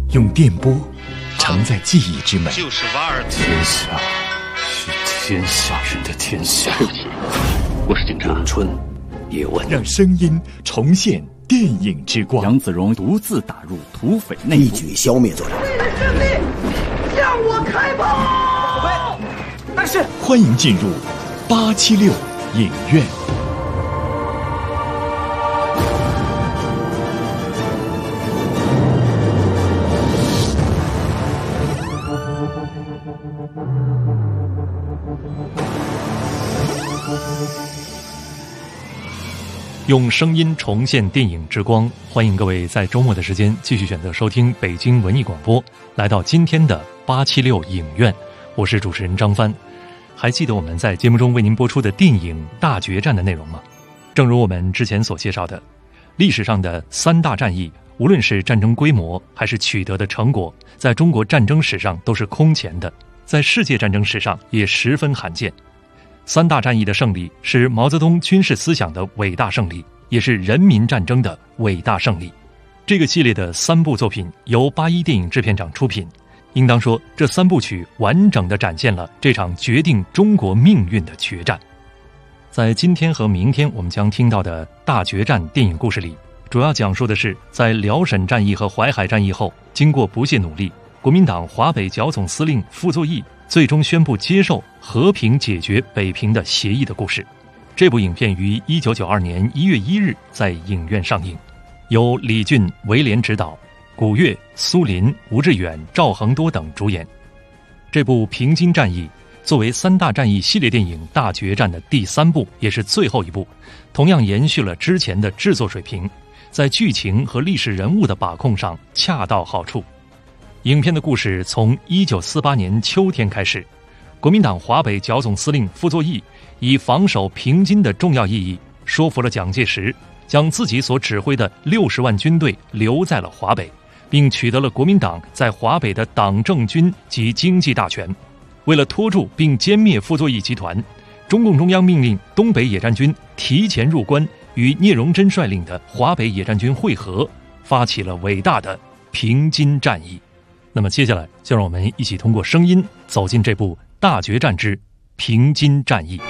用电波承载记忆之美。 就是瓦尔天下是天下人的天下。 对不起，我是警察。 咏春，叶问， 让声音重现电影之光。 杨子荣独自打入土匪内部， 一举消灭作战。 为了胜利，向我开炮！ 但是，欢迎进入876影院。 用声音重现电影之光，欢迎各位在周末的时间继续选择收听北京文艺广播，来到今天的876影院，我是主持人张帆。还记得我们在节目中为您播出的电影《大决战》的内容吗？正如我们之前所介绍的，历史上的3大战役，无论是战争规模还是取得的成果，在中国战争史上都是空前的，在世界战争史上也十分罕见。3大战役的胜利是毛泽东军事思想的伟大胜利，也是人民战争的伟大胜利。这个系列的3部作品由81电影制片厂出品，应当说这3部曲完整地展现了这场决定中国命运的决战。在今天和明天我们将听到的大决战电影故事里，主要讲述的是在辽沈战役和淮海战役后，经过不懈努力，国民党华北剿总司令傅作义最终宣布接受和平解决北平的协议的故事。这部影片于1992年1月1日在影院上映，由李俊、韦廉执导，古越、苏林、吴志远、赵恒多等主演。这部平津战役作为3大战役系列电影《大决战》的第3部，也是最后一部，同样延续了之前的制作水平，在剧情和历史人物的把控上恰到好处。影片的故事从1948年秋天开始，国民党华北剿总司令傅作义以防守平津的重要意义，说服了蒋介石，将自己所指挥的60万军队留在了华北，并取得了国民党在华北的党政军及经济大权。为了拖住并歼灭傅作义集团，中共中央命令东北野战军提前入关，与聂荣臻率领的华北野战军会合，发起了伟大的平津战役。那么接下来就让我们一起通过声音走进这部《大决战之平津战役》。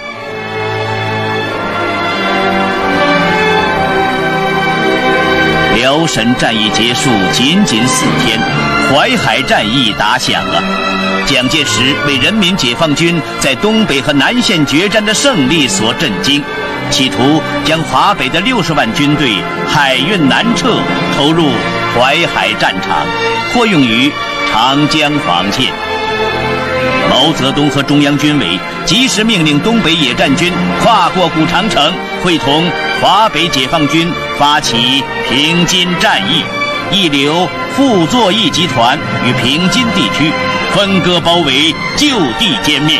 辽沈战役结束仅4天，淮海战役打响了。蒋介石为人民解放军在东北和南线决战的胜利所震惊，企图将华北的60万军队海运南撤，投入淮海战场，或用于长江防线。毛泽东和中央军委及时命令东北野战军跨过古长城，会同华北解放军发起平津战役，一流傅作义集团与平津地区分割包围，就地歼灭。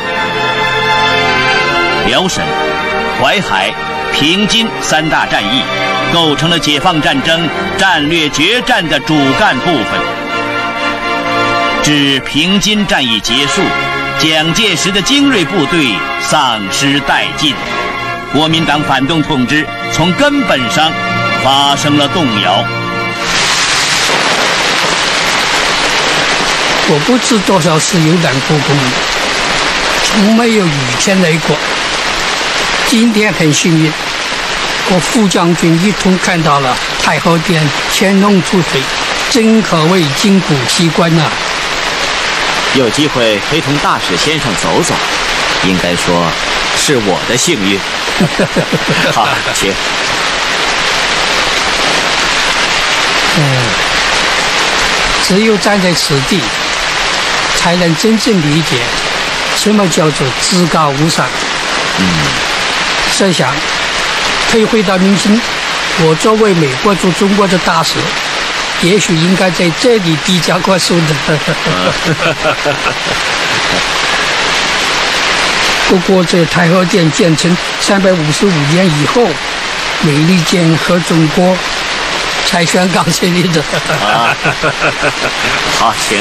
辽沈、淮海、平津3大战役构成了解放战争战略决战的主干部分。至平津战役结束，蒋介石的精锐部队丧失殆尽，国民党反动统治从根本上发生了动摇。 我不知多少次有胆过功，从没有雨天来过。今天很幸运，我副将军一同看到了太和殿乾隆出水，真可谓金谷奇观啊！ 有机会陪同大使先生走走，应该说是我的幸运。好，请。 只有站在此地，才能真正理解什么叫做至高无上。设想退回到明清，我作为美国驻中国的大使，也许应该在这里递交过书的。不过这太和殿建成355年以后，美利坚和中国才宣告成立的。 好，请。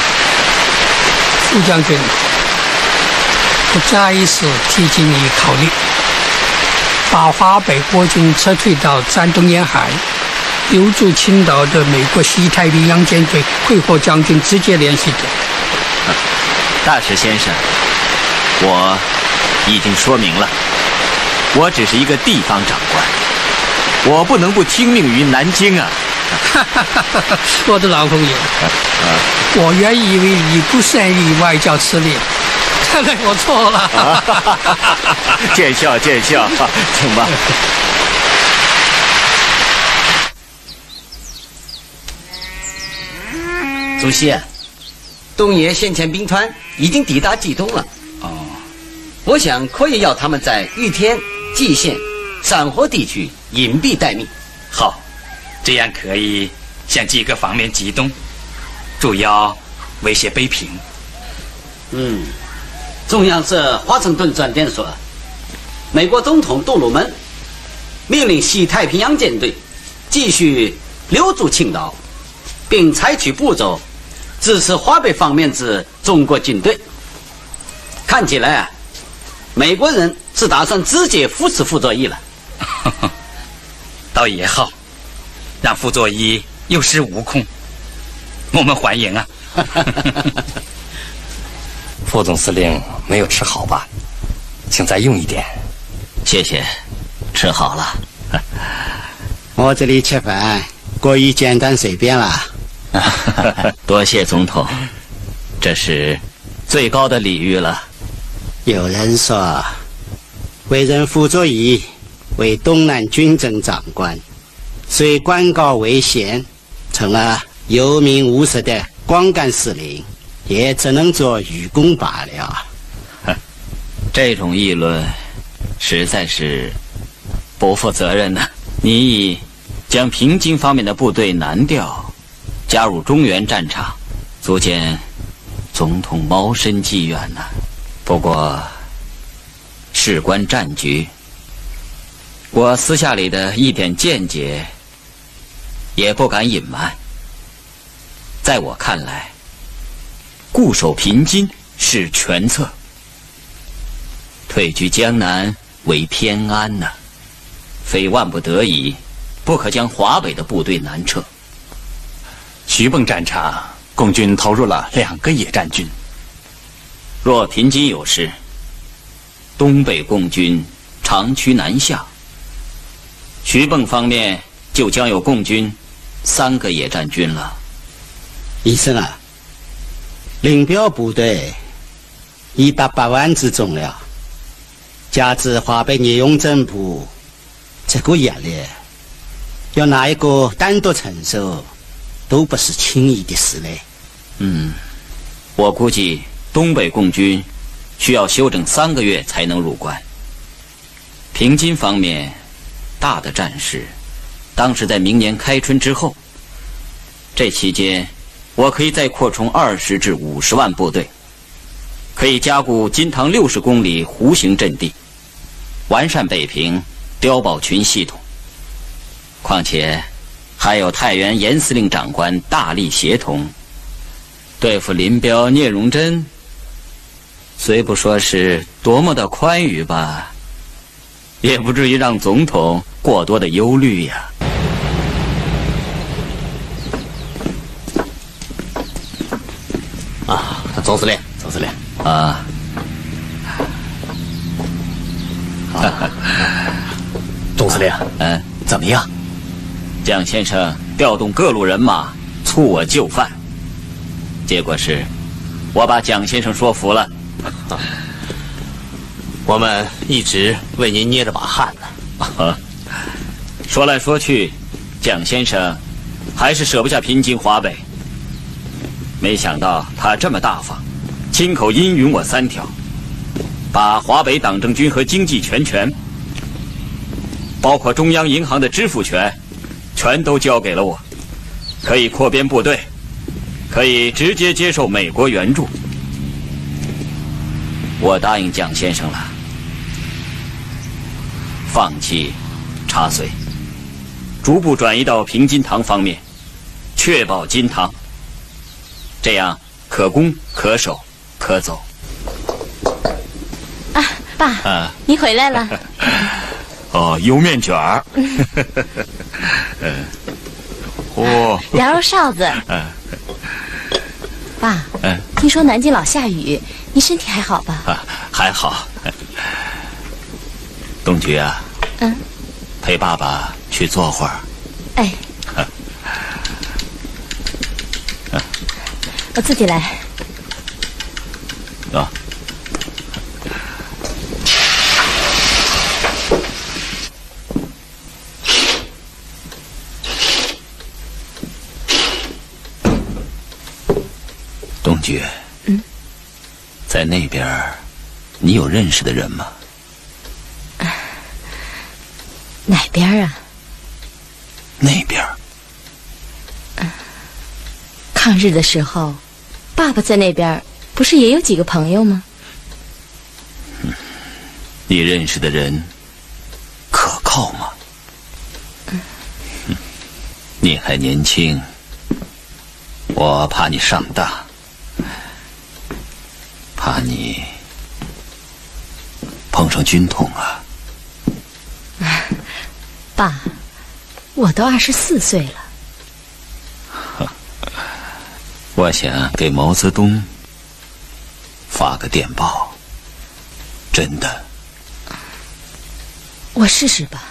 副将军，我再一次提醒你考虑，把华北国军撤退到山东沿海， 留驻青岛的美国西太平洋舰队会和将军直接联系的。 大使先生，我已经说明了，我只是一个地方长官，我不能不听命于南京啊。 我的老朋友，我原以为你不善于外交辞令，看来我错了。 见笑见笑，请吧。 主席，东野先遣兵团已经抵达冀东了。哦，我想可以要他们在玉田、蓟县、山河地区隐蔽待命。 好，这样可以向几个方面机动，主要威胁北平。 中央社华盛顿专电说，美国总统杜鲁门命令西太平洋舰队继续留驻青岛，并采取步骤支持华北方面之中国军队。看起来啊，美国人是打算直接扶持傅作义了。 倒也好，让傅作义有恃无恐，我们欢迎啊。 副总司令没有吃好吧？请再用一点。 谢谢，吃好了。 我这里吃饭过于简单随便了。 多谢总统，这是最高的礼遇了。 有人说，委任傅作义为东南军政长官，虽官高位显，成了有名无实的光杆司令，也只能做愚公罢了。 这种议论实在是不负责任呢。你已将平津方面的部队南调，加入中原战场，足见总统谋深计远呐。不过事关战局，我私下里的一点见解也不敢隐瞒。在我看来，固守平津是全策，退居江南为偏安呐。非万不得已，不可将华北的部队南撤。 徐蚌战场，共军投入了2个野战军。 若平津有事，东北共军长驱南下，徐蚌方面就将有共军3个野战军了。 医生啊，林彪部队已达8万之众了，加之华北聂永正部，这个压力要哪一个单独承受，都不是轻易的事嘞。 我估计东北共军需要休整3个月才能入关。平津方面大的战事当时在明年开春之后，这期间我可以再扩充20至50万部队，可以加固金塘60公里弧形阵地，完善北平碉堡群系统。况且还有太原严司令长官大力协同，对付林彪、聂荣臻，虽不说是多么的宽裕吧，也不至于让总统过多的忧虑呀。 总司令，总司令啊， 总司令，怎么样？ 蒋先生调动各路人马促我就范，结果是我把蒋先生说服了。 我们一直为您捏着把汗呢。 说来说去，蒋先生还是舍不下平津华北。没想到他这么大方，亲口应允我3条，把华北党政军和经济全权，包括中央银行的支付权，全都交给了我，可以扩编部队，可以直接接受美国援助。我答应蒋先生了，放弃插绥，逐步转移到平津塘方面，确保津塘，这样可攻可守可走。 啊，爸，你回来了。 哦，油面卷儿。 哦，羊肉臊子。爸，听说南京老下雨，你身体还好吧？ 还好。东菊啊，陪爸爸去坐会儿。 哎，我自己来。 啊。东菊，在那边，你有认识的人吗？ 哪边啊？ 那边。 抗日的时候，爸爸在那边不是也有几个朋友吗？ 你认识的人可靠吗？你还年轻，我怕你上当，怕你碰上军统啊。 爸，我都24岁了。 我想给毛泽东发个电报，真的。 我试试吧。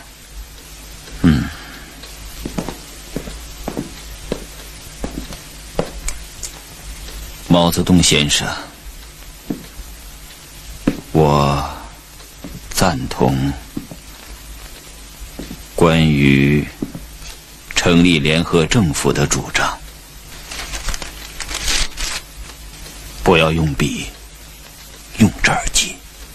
毛泽东先生，我赞同关于成立联合政府的主张。不要用笔，用这儿记。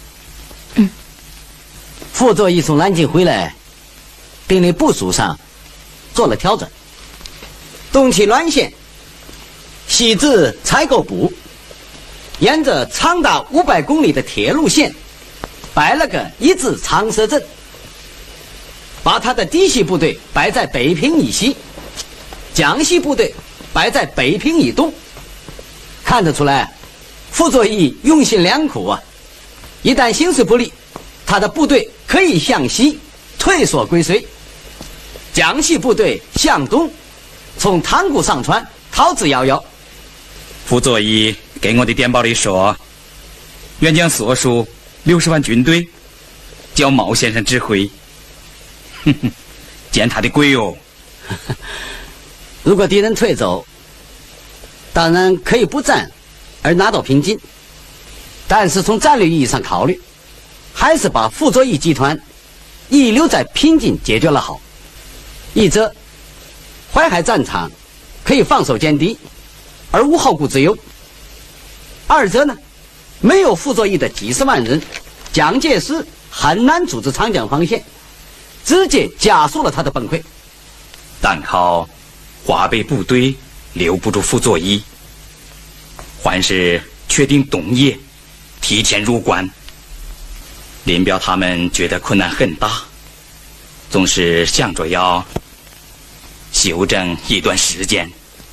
傅作义从南京回来，并令部署上做了调整，东起滦县，西至采购部，沿着长达500公里的铁路线，摆了个一字长蛇阵，把他的嫡系部队摆在北平以西，江西部队摆在北平以东。看得出来，傅作义用心良苦啊！一旦形势不利，他的部队可以向西退缩归绥，江西部队向东从塘沽上川逃之夭夭。 傅作义给我的电报里说，愿将所属60万军队交毛先生指挥。见他的鬼哦！ 如果敌人退走，当然可以不战而拿到平津，但是从战略意义上考虑，还是把傅作义集团遗留在平津解决了好。一则淮海战场可以放手歼敌，而无后顾之忧；二则呢，没有傅作义的几十万人，蒋介石很难组织长江防线，直接加速了他的崩溃。 单靠华北部队留不住傅作义，还是确定东野提前入关。林彪他们觉得困难很大，总是想着要休整一段时间。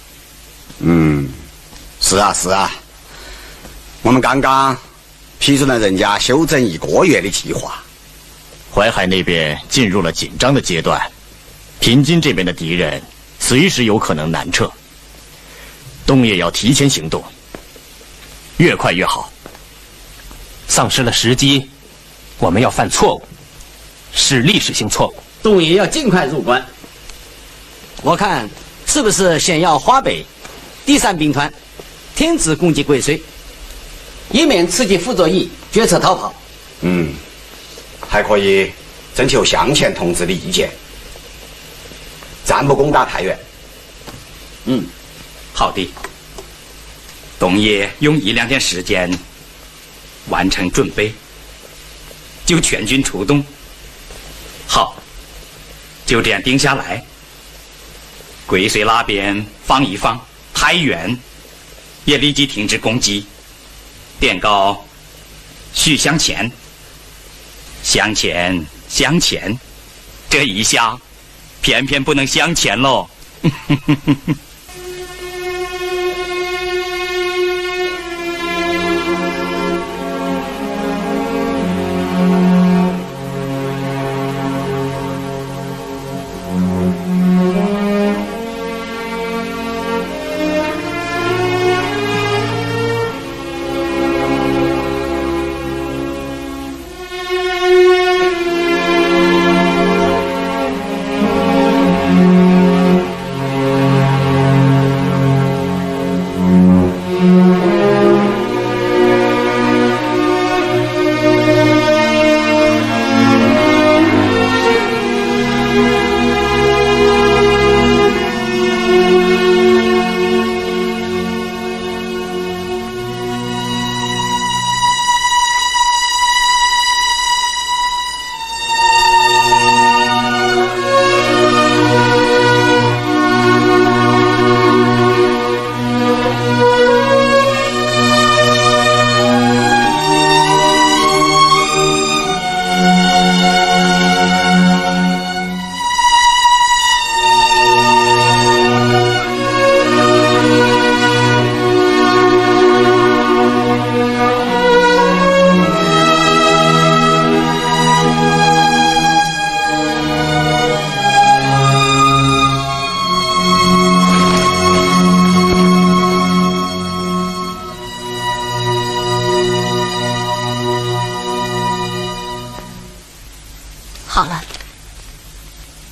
是啊，我们刚刚批准了人家休整1个月的计划。 淮海那边进入了紧张的阶段，平津这边的敌人随时有可能南撤，东野要提前行动，越快越好。 丧失了时机，我们要犯错误，是历史性错误。 东野要尽快入关，我看是不是先要华北第3兵团停止攻击归绥，以免刺激傅作义决策逃跑。 还可以征求向前同志的意见，暂不攻打太原。 好的。东野用1-2天时间完成准备，就全军出动。好，就这样定下来。归绥那边放一放，太原也立即停止攻击，电告须向前，向前，这一下偏偏不能向前喽。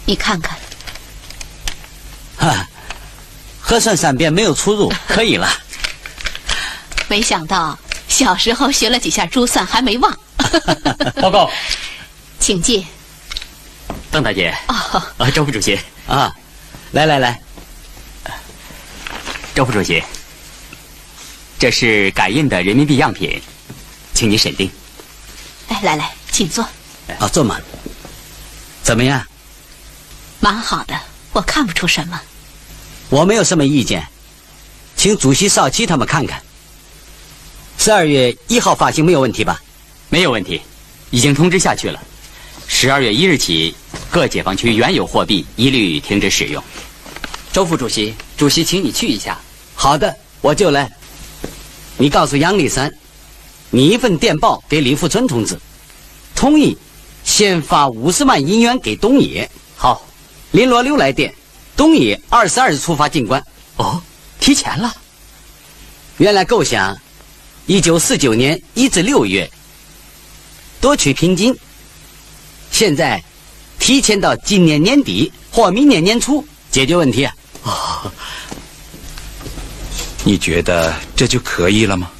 你看看。 核酸3遍没有出入，可以了。 没想到小时候学了几下珠算还没忘。 报告， 请进。 邓大姐。周副主席。 来，周副主席，这是改印的人民币样品，请您审定。 来，请坐。 坐嘛。怎么样？ 蛮好的，我看不出什么。 我没有什么意见，请主席少奇他们看看。12月1号发行没有问题吧？ 没有问题，已经通知下去了。12月1日起，各解放区原有货币一律停止使用。周副主席，主席请你去一下。 好的，我就来。你告诉杨立三，你一份电报给李富春同志，同意先发50万银元给东野。 好。 林罗六来电，东野22日出发进关。 提前了。 原来构想1949年1至6月夺取平津，现在提前到今年年底或明年年初解决问题啊。 你觉得这就可以了吗？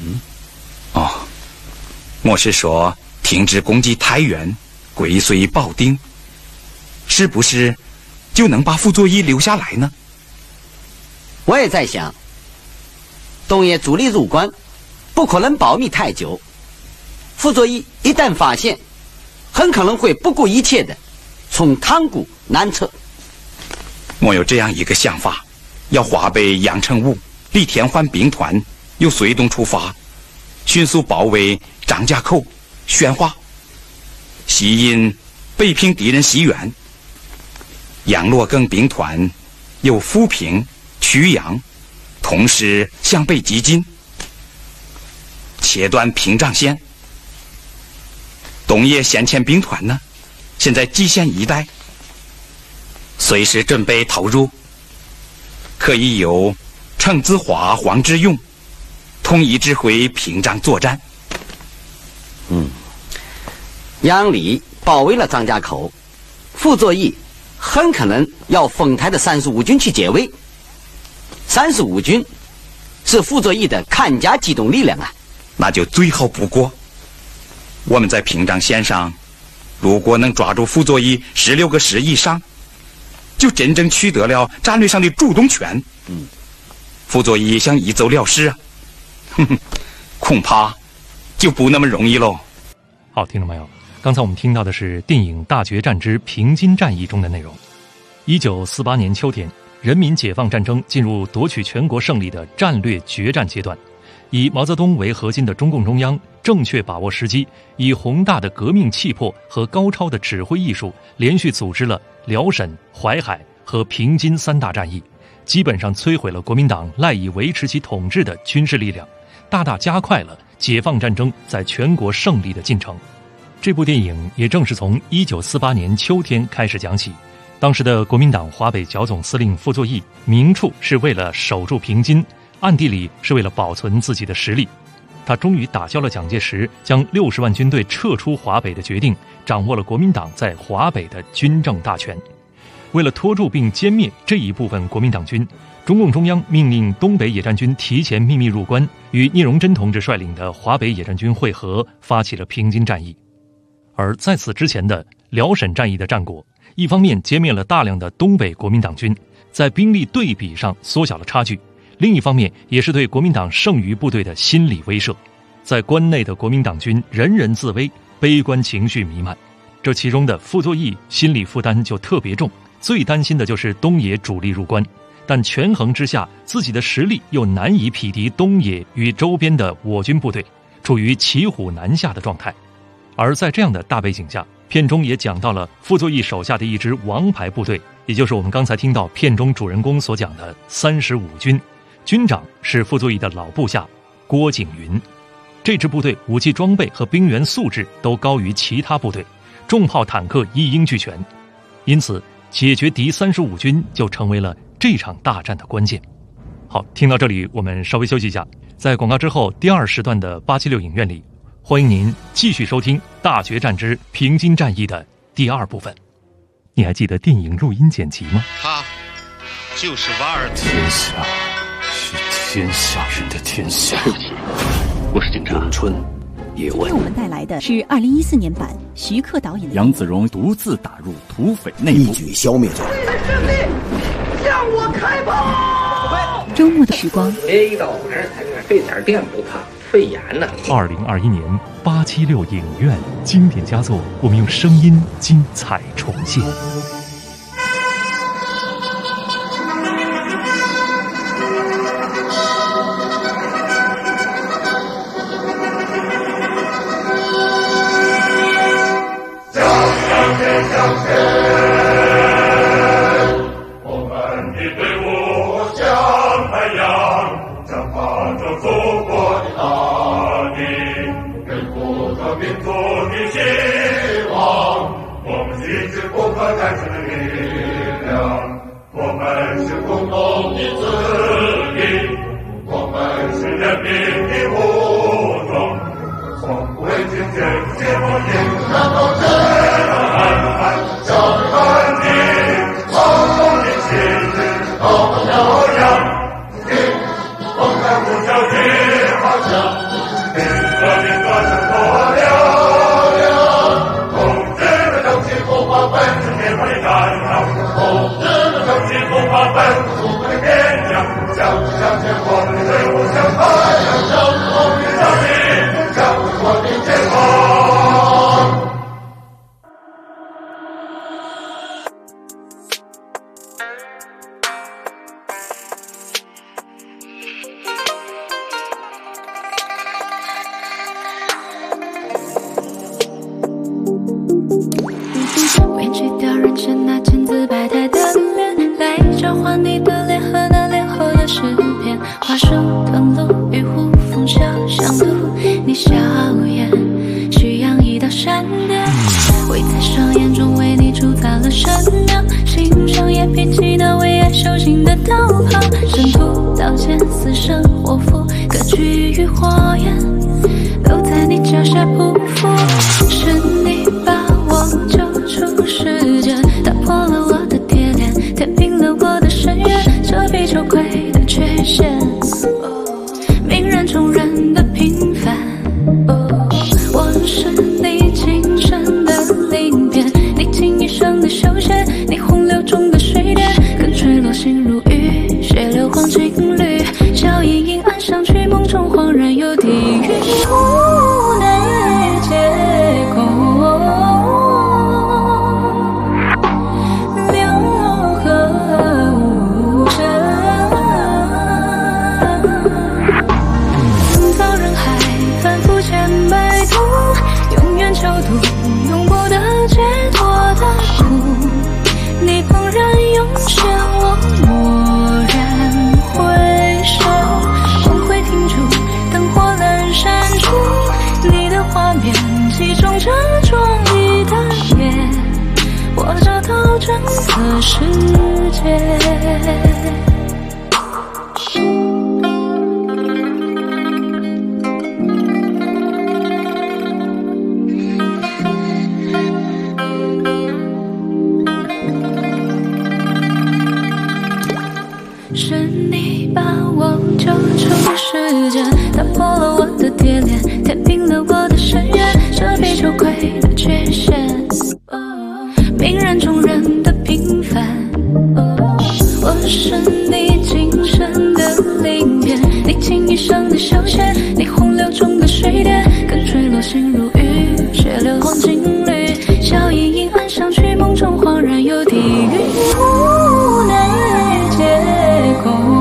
莫是说停止攻击太原，归绥保定，是不是就能把傅作义留下来呢？ 我也在想，东野主力入关，不可能保密太久。傅作义一旦发现，很可能会不顾一切的从塘沽南撤。 我有这样一个想法，要华北杨成武、李天焕兵团由绥东出发，迅速包围张家口、宣化，吸引北平敌人西援。杨罗庚兵团由富平、曲阳同时向北急进，切断屏障线。东野先遣兵团呢，现在蓟县一带，随时准备投入，可以由程子华、黄志勇统一指挥屏障作战。 杨李包围了张家口，傅作义很可能要丰台的35军去解围。35军是傅作义的看家机动力量啊， 那就最好不过。我们在屏障线上，如果能抓住傅作义16个师以上，就真正取得了战略上的主动权。傅作义想一走了之啊，恐怕就不那么容易喽。 好，听众朋友，刚才我们听到的是电影《大决战之平津战役》中的内容。1948年秋天，人民解放战争进入夺取全国胜利的战略决战阶段。以毛泽东为核心的中共中央正确把握时机，以宏大的革命气魄和高超的指挥艺术，连续组织了辽沈、淮海和平津3大战役，基本上摧毁了国民党赖以维持其统治的军事力量，大大加快了解放战争在全国胜利的进程。这部电影也正是从1948年秋天开始讲起。当时的国民党华北剿总司令傅作义，明处是为了守住平津，暗地里是为了保存自己的实力。他终于打消了蒋介石将60万军队撤出华北的决定，掌握了国民党在华北的军政大权。为了拖住并歼灭这一部分国民党军，中共中央命令东北野战军提前秘密入关，与聂荣臻同志率领的华北野战军会合，发起了平津战役。而在此之前的辽沈战役的战果，一方面歼灭了大量的东北国民党军，在兵力对比上缩小了差距，另一方面也是对国民党剩余部队的心理威慑。在关内的国民党军人人自危，悲观情绪弥漫，这其中的傅作义心理负担就特别重，最担心的就是东野主力入关，但权衡之下，自己的实力又难以匹敌东野与周边的我军部队，处于骑虎难下的状态。而在这样的大背景下，片中也讲到了傅作义手下的一支王牌部队，也就是我们刚才听到片中主人公所讲的35军，军长是傅作义的老部下郭景云。这支部队武器装备和兵员素质都高于其他部队，重炮坦克一应俱全，因此解决敌35军就成为了这场大战的关键。好，听到这里我们稍微休息一下，在广告之后第2时段的876影院里，欢迎您继续收听《大决战之平津战役》的第2部分。 你还记得电影录音剪辑吗？ 他就是瓦尔特。 天下是天下人的天下。 对不起，我是警察。 咏春，叶问。 今天我们带来的是2014年版徐克导演的。 杨子荣独自打入土匪内部， 一举消灭罪。 为了胜利，向我开炮！ 周末的时光。 一到晚上才这点电不怕。肺炎呢 ？2021年876影院经典佳作，我们用声音精彩重现。 我们的队伍像太阳，将爬着祖国的大地，恢复着民族的希望。我们一直不可战胜的力量，我们是共同的子弟，我们是人民的武装，从不畏惧艰险和严难斗争，安排小安定，放纵的旗帜高高飘扬。风干呼啸去翱翔，兵革命歌声多嘹亮，同志们争气不怕奔驰灭霸的战场，同志们争气不怕奔赴祖国的边疆，向前我们的队伍向太阳，向我们的胜利，向我们的解放。 委屈掉人生那千姿百态的脸，来交换你的脸和那脸后的诗篇。花树藤路与虎风小相度，你笑颜徐扬一道闪电，我在双眼中为你铸造了神庙，欣赏眼皮气那为爱修行的道袍，神徒刀剑死生活符，各居于火焰，留在你脚下匍匐，是你把我救出世界，打破了我的铁链，填平了我的深渊，遮蔽羞愧的缺陷，泯然众人的平凡。我是你今生的鳞片，你倾一生的修仙，你洪流中的水点，更坠落心如雨，血流黄金缕，笑盈盈暗香去，梦中恍然有地狱，无奈皆空。囚徒永不得解脱的苦，你怦然涌现，我蓦然回首，光辉停住，灯火阑珊处，你的画面击中这壮丽的夜，我找到整个世界。是你把我救出世界，打破了我的铁链，填平了我的深渊，遮蔽羞愧的缺陷，泯然众人的平凡。我是你今生的鳞片，你倾一生的修仙，你洪流中的水点，更坠落心如雨，血流黄金缕，笑盈盈暗香去，梦中恍然有地狱，无奈皆空。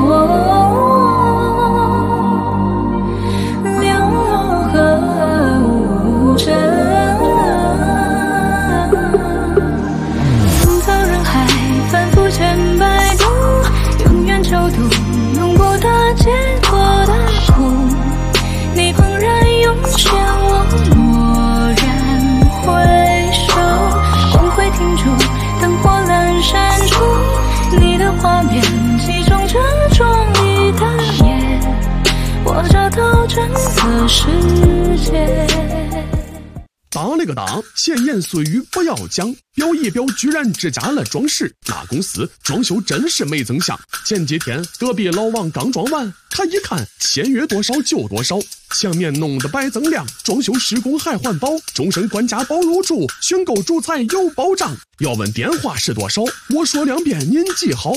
囚徒永不得解脱的苦，你怦然涌现，我蓦然回首，光辉停住，灯火阑珊处，你的画面击中这壮丽的夜，我找到整个世界。 当了个当，闲言碎语不要讲，表一表居然只加了装饰，那公司装修真是没增项。前几天隔壁老王刚装完，他一看签约多少就多少，墙面弄得白锃亮，装修施工还环保，终身管家包入住，选购主材有保障。要问电话是多少，我说2遍您记好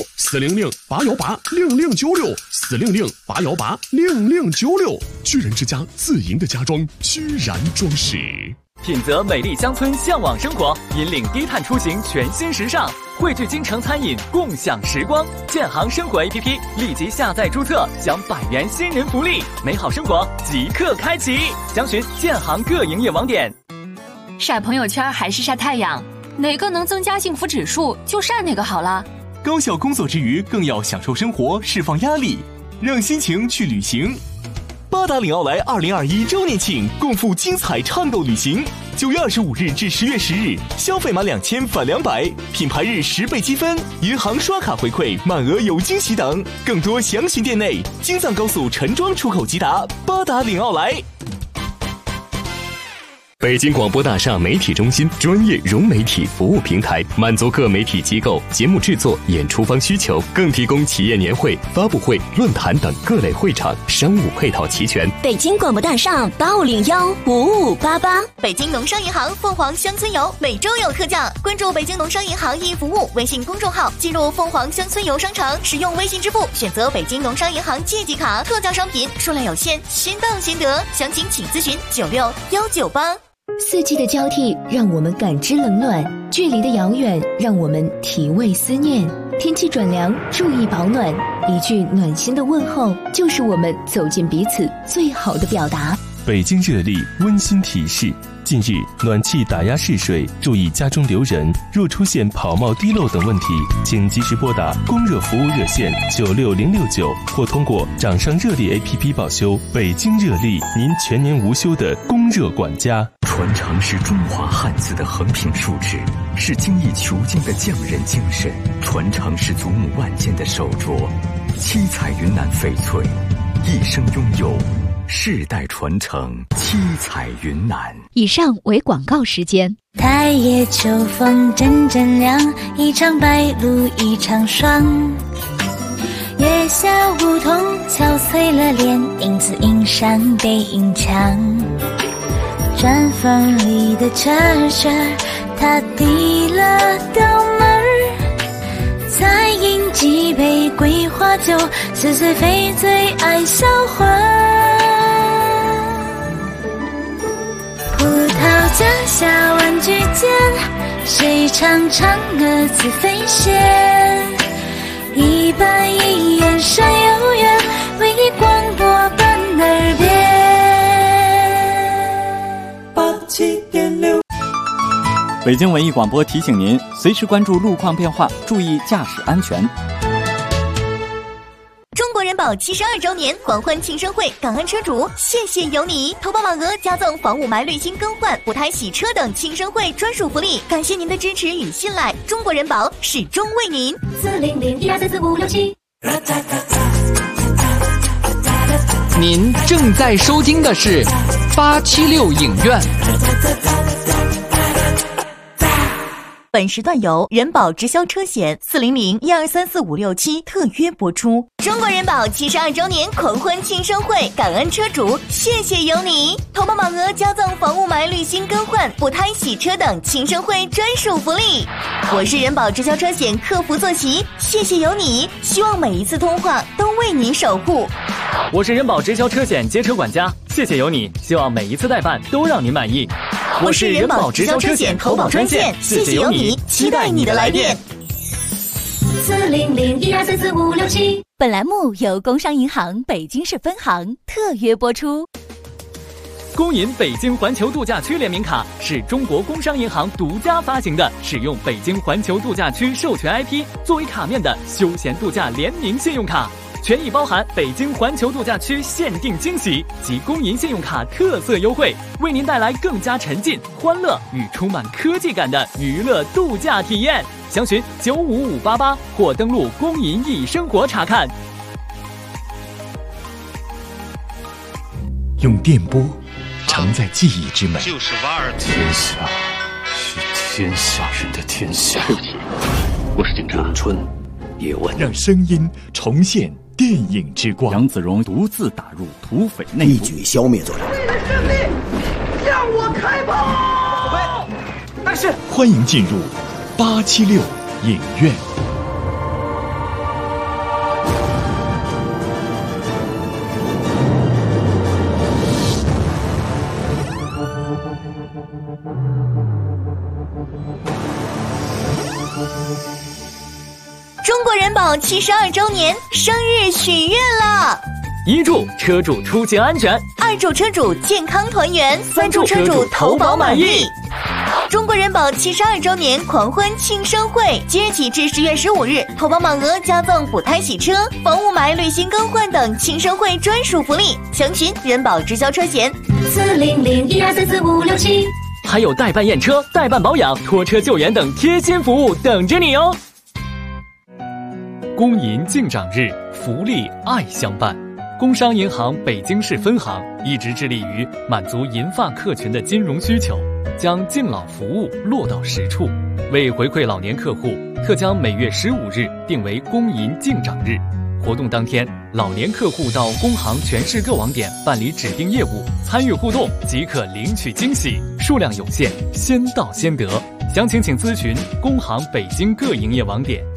：400-818-0096，400-818-0096。居然之家自营的家装，居然装饰。 品泽美丽乡村向往生活，引领低碳出行全新时尚，汇聚京城餐饮共享时光。建行生活 APP 立即下载注册，享100元新人福利，美好生活即刻开启。详询建行各营业网点。 晒朋友圈还是晒太阳，哪个能增加幸福指数就晒哪个好了。 高效工作之余，更要享受生活，释放压力，让心情去旅行。八达岭奥莱2021周年庆，共赴精彩畅购旅行。9月25日至10月10日，消费满2000返200，品牌日10倍积分，银行刷卡回馈，满额有惊喜等。更多详询店内。京藏高速陈庄出口直达八达岭奥莱。 北京广播大厦媒体中心专业融媒体服务平台，满足各媒体机构节目制作、演出方需求，更提供企业年会、发布会、论坛等各类会场，商务配套齐全。 北京广播大厦85015588，北京农商银行凤凰乡村游每周有特价，关注北京农商银行易服务微信公众号，进入凤凰乡村游商城，使用微信支付，选择北京农商银行借记卡，特价商品数量有限，先到先得，详情请咨询96198。 四季的交替让我们感知冷暖，距离的遥远让我们体味思念。天气转凉，注意保暖，一句暖心的问候，就是我们走进彼此最好的表达。 北京热力温馨提示：近日暖气打压试水，注意家中留人。若出现跑冒滴漏等问题，请及时拨打供热服务热线96069，或通过掌上热力 APP 报修。北京热力，您全年无休的供热管家。 传承是中华汉字的横平竖直，是精益求精的匠人精神；传承是祖母万件的手镯，七彩云南翡翠，一生拥有，世代传承，七彩云南。 以上为广告时间。 太夜秋风阵阵凉，一场白露一场霜。月下梧桐憔悴了脸，影子映上背影墙。毡房里的车车，他递了刀门儿，再饮几杯桂花酒，似水非醉爱销魂。葡萄架下玩具间，谁唱嫦娥自飞仙？一板一眼山有缘，为你广播伴耳边。87.6。 北京文艺广播提醒您，随时关注路况变化，注意驾驶安全。 中国人保72周年狂欢庆生会，感恩车主，谢谢有你！投保满额加赠房屋霾滤芯更换、补胎洗车等庆生会专属福利，感谢您的支持与信赖，中国人保始终为您。400-1234567。 您正在收听的是876影院。 本时段由人保直销车险400-1234567特约播出。中国人保72周年狂欢庆生会，感恩车主，谢谢有你！投保满额加赠房屋霾滤芯更换、补胎洗车等庆生会专属福利。我是人保直销车险客服坐席，谢谢有你！希望每一次通话都为您守护。 我是人保直销车险街车管家，谢谢有你！希望每一次代办都让您满意。 我是人保直销车险投保专线，谢谢有你，期待你的来电。 400-1234567。本栏目由工商银行北京市分行特约播出。 工银北京环球度假区联名卡是中国工商银行独家发行的，使用北京环球度假区授权 IP 作为卡面的休闲度假联名信用卡，权益包含北京环球度假区限定惊喜及工银信用卡特色优惠，为您带来更加沉浸、欢乐与充满科技感的娱乐度假体验。详询95588或登录工银易生活查看。 用电波藏在记忆之门。 就是瓦尔特。 天下是天下人的天下。 对不起，我是警察。 咏春，叶问， 让声音重现电影之光。 杨子荣独自打入土匪内部， 一举消灭作战。 为了胜利，向我开炮！ 但是，欢迎进入876影院。 中国人保72周年生日许愿了 ！1祝车主出行安全 ，2祝车主健康团圆，3祝车主投保满意。中国人保72周年狂欢庆生会，即日起至10月15日，投保满额加赠补胎洗车、房雾霾、旅行更换等庆生会专属福利。详询人保直销车险 40012344567， 还有代办验车、代办保养、拖车救援等贴心服务等着你哦！公银敬长日，福利爱相伴。工商银行北京市分行一直致力于满足银发客群的金融需求，将敬老服务落到实处。为回馈老年客户，特将每月15日定为公银敬长日。活动当天，老年客户到工行全市各网点办理指定业务，参与互动即可领取惊喜，数量有限，先到先得。详情请咨询工行北京各营业网点。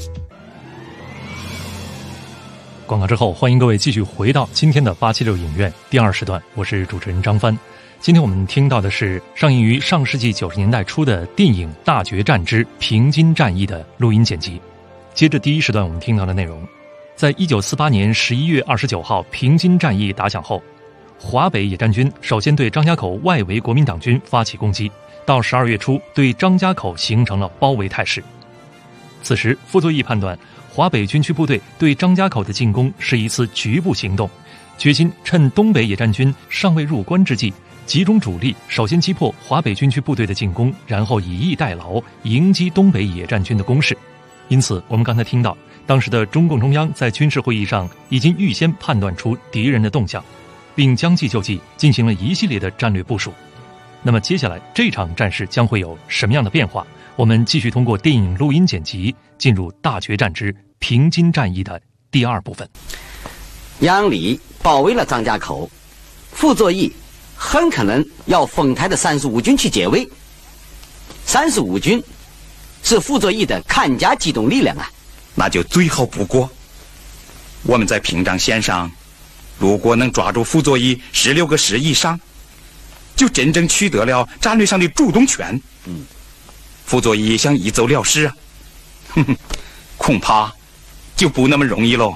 广告之后，欢迎各位继续回到今天的876影院第2时段，我是主持人张帆。今天我们听到的是上映于上世纪90年代初的电影《大决战之平津战役》的录音剪辑。接着第1时段我们听到的内容，在1948年11月29号平津战役打响后，华北野战军首先对张家口外围国民党军发起攻击，到12月初对张家口形成了包围态势。此时傅作义判断华北军区部队对张家口的进攻是一次局部行动，决心趁东北野战军尚未入关之际，集中主力首先击破华北军区部队的进攻，然后以逸待劳，迎击东北野战军的攻势。因此我们刚才听到，当时的中共中央在军事会议上已经预先判断出敌人的动向，并将计就计，进行了一系列的战略部署。那么接下来这场战事将会有什么样的变化？我们继续通过电影录音剪辑进入大决战之平津战役的第2部分。 杨礼包围了张家口，傅作义很可能要丰台的35军去解围。35军是傅作义的看家机动力量啊， 那就最好不过。我们在平章线上，如果能抓住傅作义16个师以上，就真正取得了战略上的主动权。傅作义想一走了之啊，恐怕就不那么容易喽。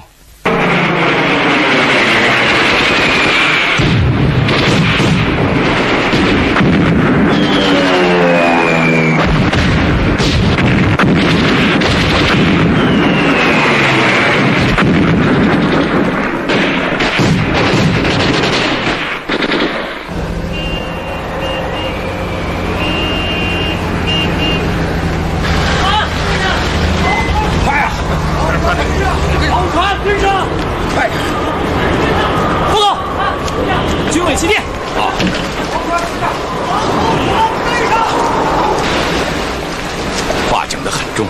话讲得很重，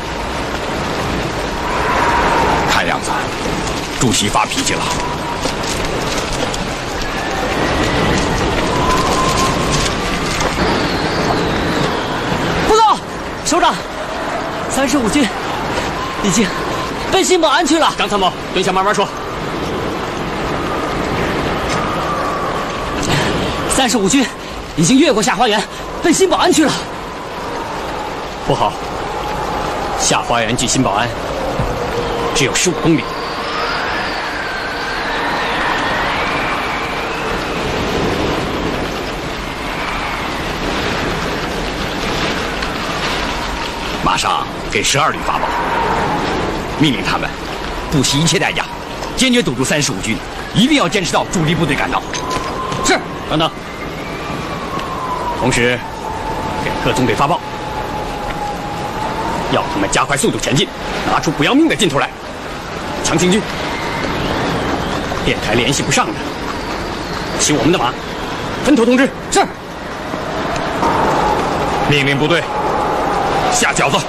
看样子主席发脾气了。 报告，首长，35军已经奔新保安去了。 张参谋，蹲下慢慢说。 35军已经越过下花园，奔新保安去了。 不好，下花园距新保安只有15公里。马上给12旅发报，命令他们不惜一切代价，坚决堵住35军，一定要坚持到主力部队赶到。是，等等。同时给各纵队发报，要他们加快速度前进，拿出不要命的劲头来。强行军，电台联系不上的，骑我们的马，分头通知是。 命令部队下饺子。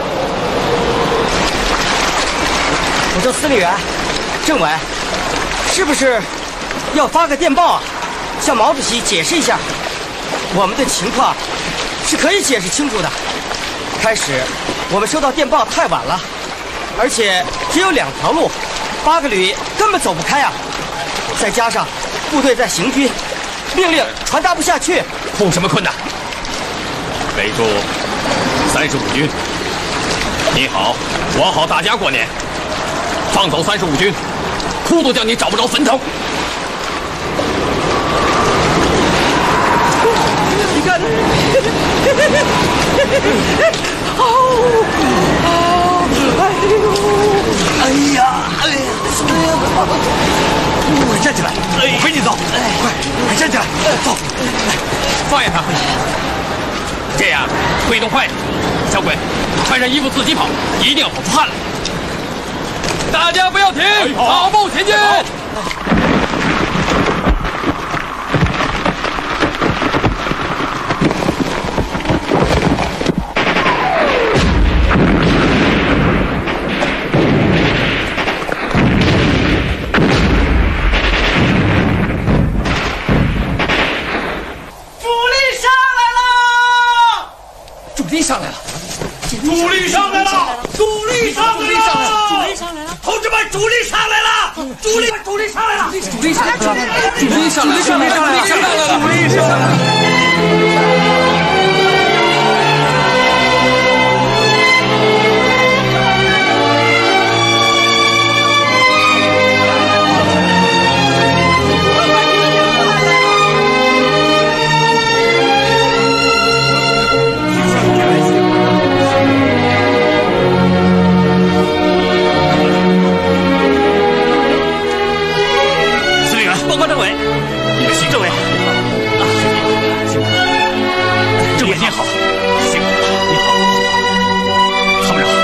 我说司令员，政委，是不是要发个电报啊，向毛主席解释一下，我们的情况是可以解释清楚的。开始我们收到电报太晚了，而且只有2条路，8个旅根本走不开啊。再加上部队在行军，命令传达不下去， 碰什么困难？备注：35军。你好，我好，大家过年。放走35军，哭都叫你找不着坟头。 你看，哎呀，快站起来，我陪你走，快站起来，走， 放下他。这样会动快，小鬼，穿上衣服自己跑，一定要跑出汗来。大家不要停，跑步前进。 主力上来了！主力上来了！主力上来了！主力上来了！主力上来了！同志们，主力上来了！主力上来了！主力上来了！主力上来了！主力上来了！主力上来了！主力上来了！ 报告政委，你的行政委好啊，辛苦了，政委您好，辛苦了，你好，参谋长，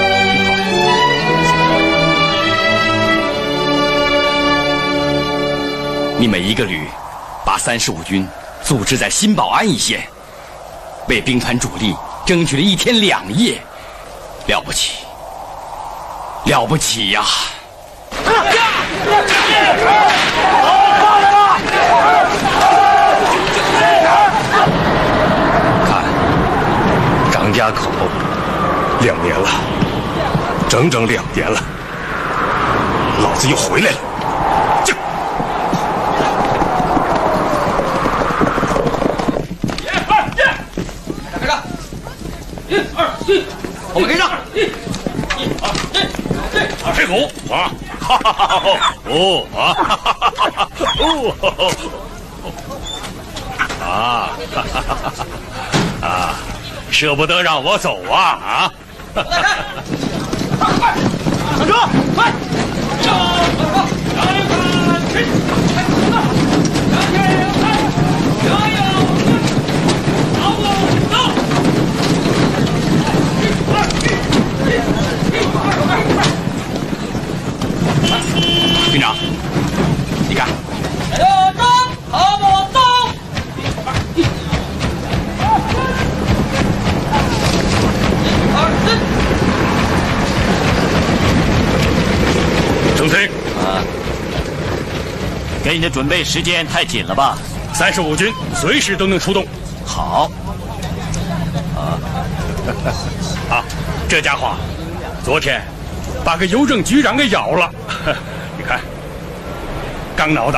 你好。你每一个旅把35军组织在新保安一线，为兵团主力争取了1天2夜，了不起，了不起呀！ 看，张家口2年了，整整2年了，老子又回来了。这， 开仗！1、2、1，我们开仗！1、2、1，黑虎啊！哈哈哈！哦啊！哈哈哈！哦啊！哈哈哈！啊，舍不得让我走啊啊！快！上车！快！兵长，你看， 总司令啊，给你的准备时间太紧了吧 ？35军随时都能出动。 好。 啊，这家伙昨天把个邮政局长给咬了，你看，刚挠的。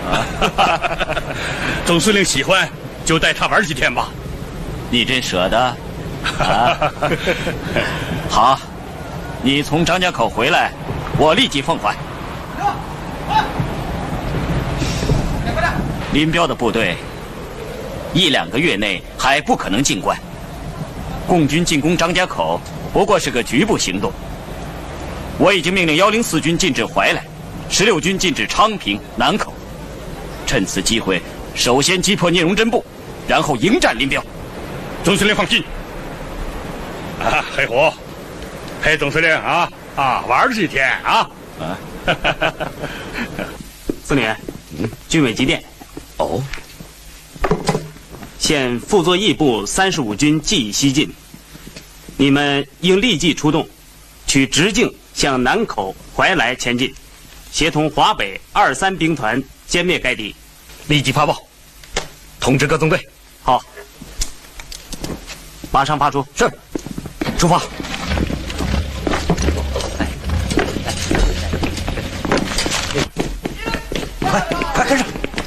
总司令喜欢，就带他玩几天吧。 你真舍得？啊，好，你从张家口回来，我立即奉还。林彪的部队1、2个月内还不可能进关，共军进攻张家口不过是个局部行动。我已经命令104军进至怀来，16军进至昌平、南口，趁此机会首先击破聂荣臻部，然后迎战林彪。 总司令放心。啊，黑虎，黑总司令啊，玩几天啊？ 司令，军委急电。 哦， 现傅作义部35军既已西进，你们应立即出动，取直径向南口怀来前进，协同华北2、3兵团歼灭该敌。 立即发报，通知各纵队。 好，马上发出。 是，出发。快跟上！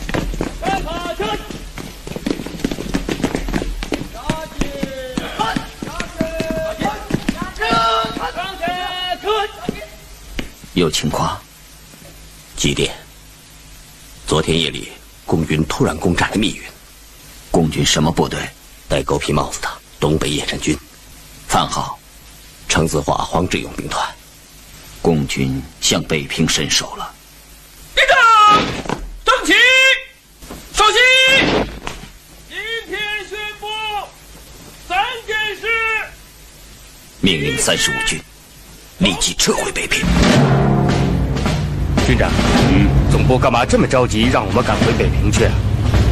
有情况。几点？昨天夜里，共军突然攻占了密云。共军什么部队？戴狗皮帽子的东北野战军，番号程子华、黄志勇兵团。共军向北平伸手了。 立正，整齐，稍息。今天宣布3件事。 命令35军立即撤回北平。 军长，总部干嘛这么着急让我们赶回北平去啊？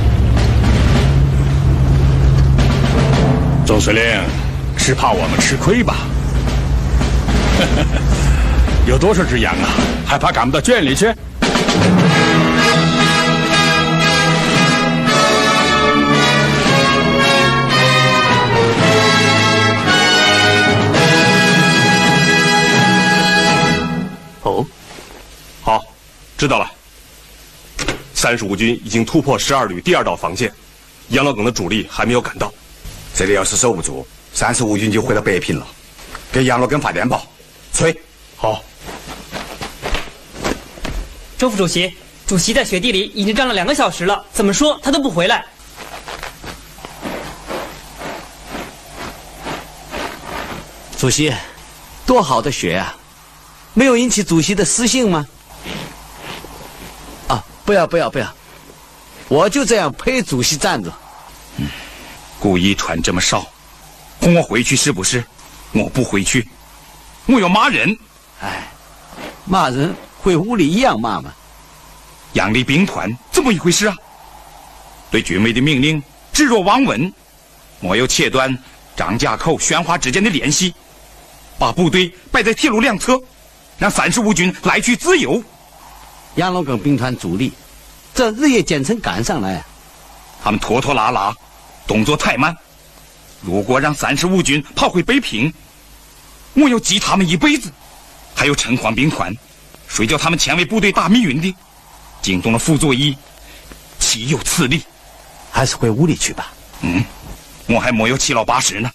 总司令是怕我们吃亏吧？有多少只羊啊？还怕赶不到圈里去？ 哦， 好，知道了。35军已经突破12旅第2道防线，杨老耿的主力还没有赶到。 这里要是守不住，35军就回到北平了。给杨老耿发电报，催。 好。 周副主席，主席在雪地里已经站了2个小时了，怎么说他都不回来。 主席，多好的雪啊！没有引起主席的私信吗？啊，不要，我就这样陪主席站着。 故意穿这么少，哄我回去是不是？我不回去，我要骂人。 哎，骂人回屋里一样骂嘛。 杨丽兵团怎么一回事啊？对军委的命令置若罔闻，我又切断张家口、宣化之间的联系，把部队摆在铁路两侧，让35军来去自由。 杨老耿兵团主力，这日夜兼程赶上来， 他们拖拖拉拉，动作太慢。如果让35军跑回北平，我要记他们一辈子。还有陈晃兵团，谁叫他们前为部队打密云的，惊动了傅作义，岂有此理？ 还是回屋里去吧。 我还没有7老8十呢。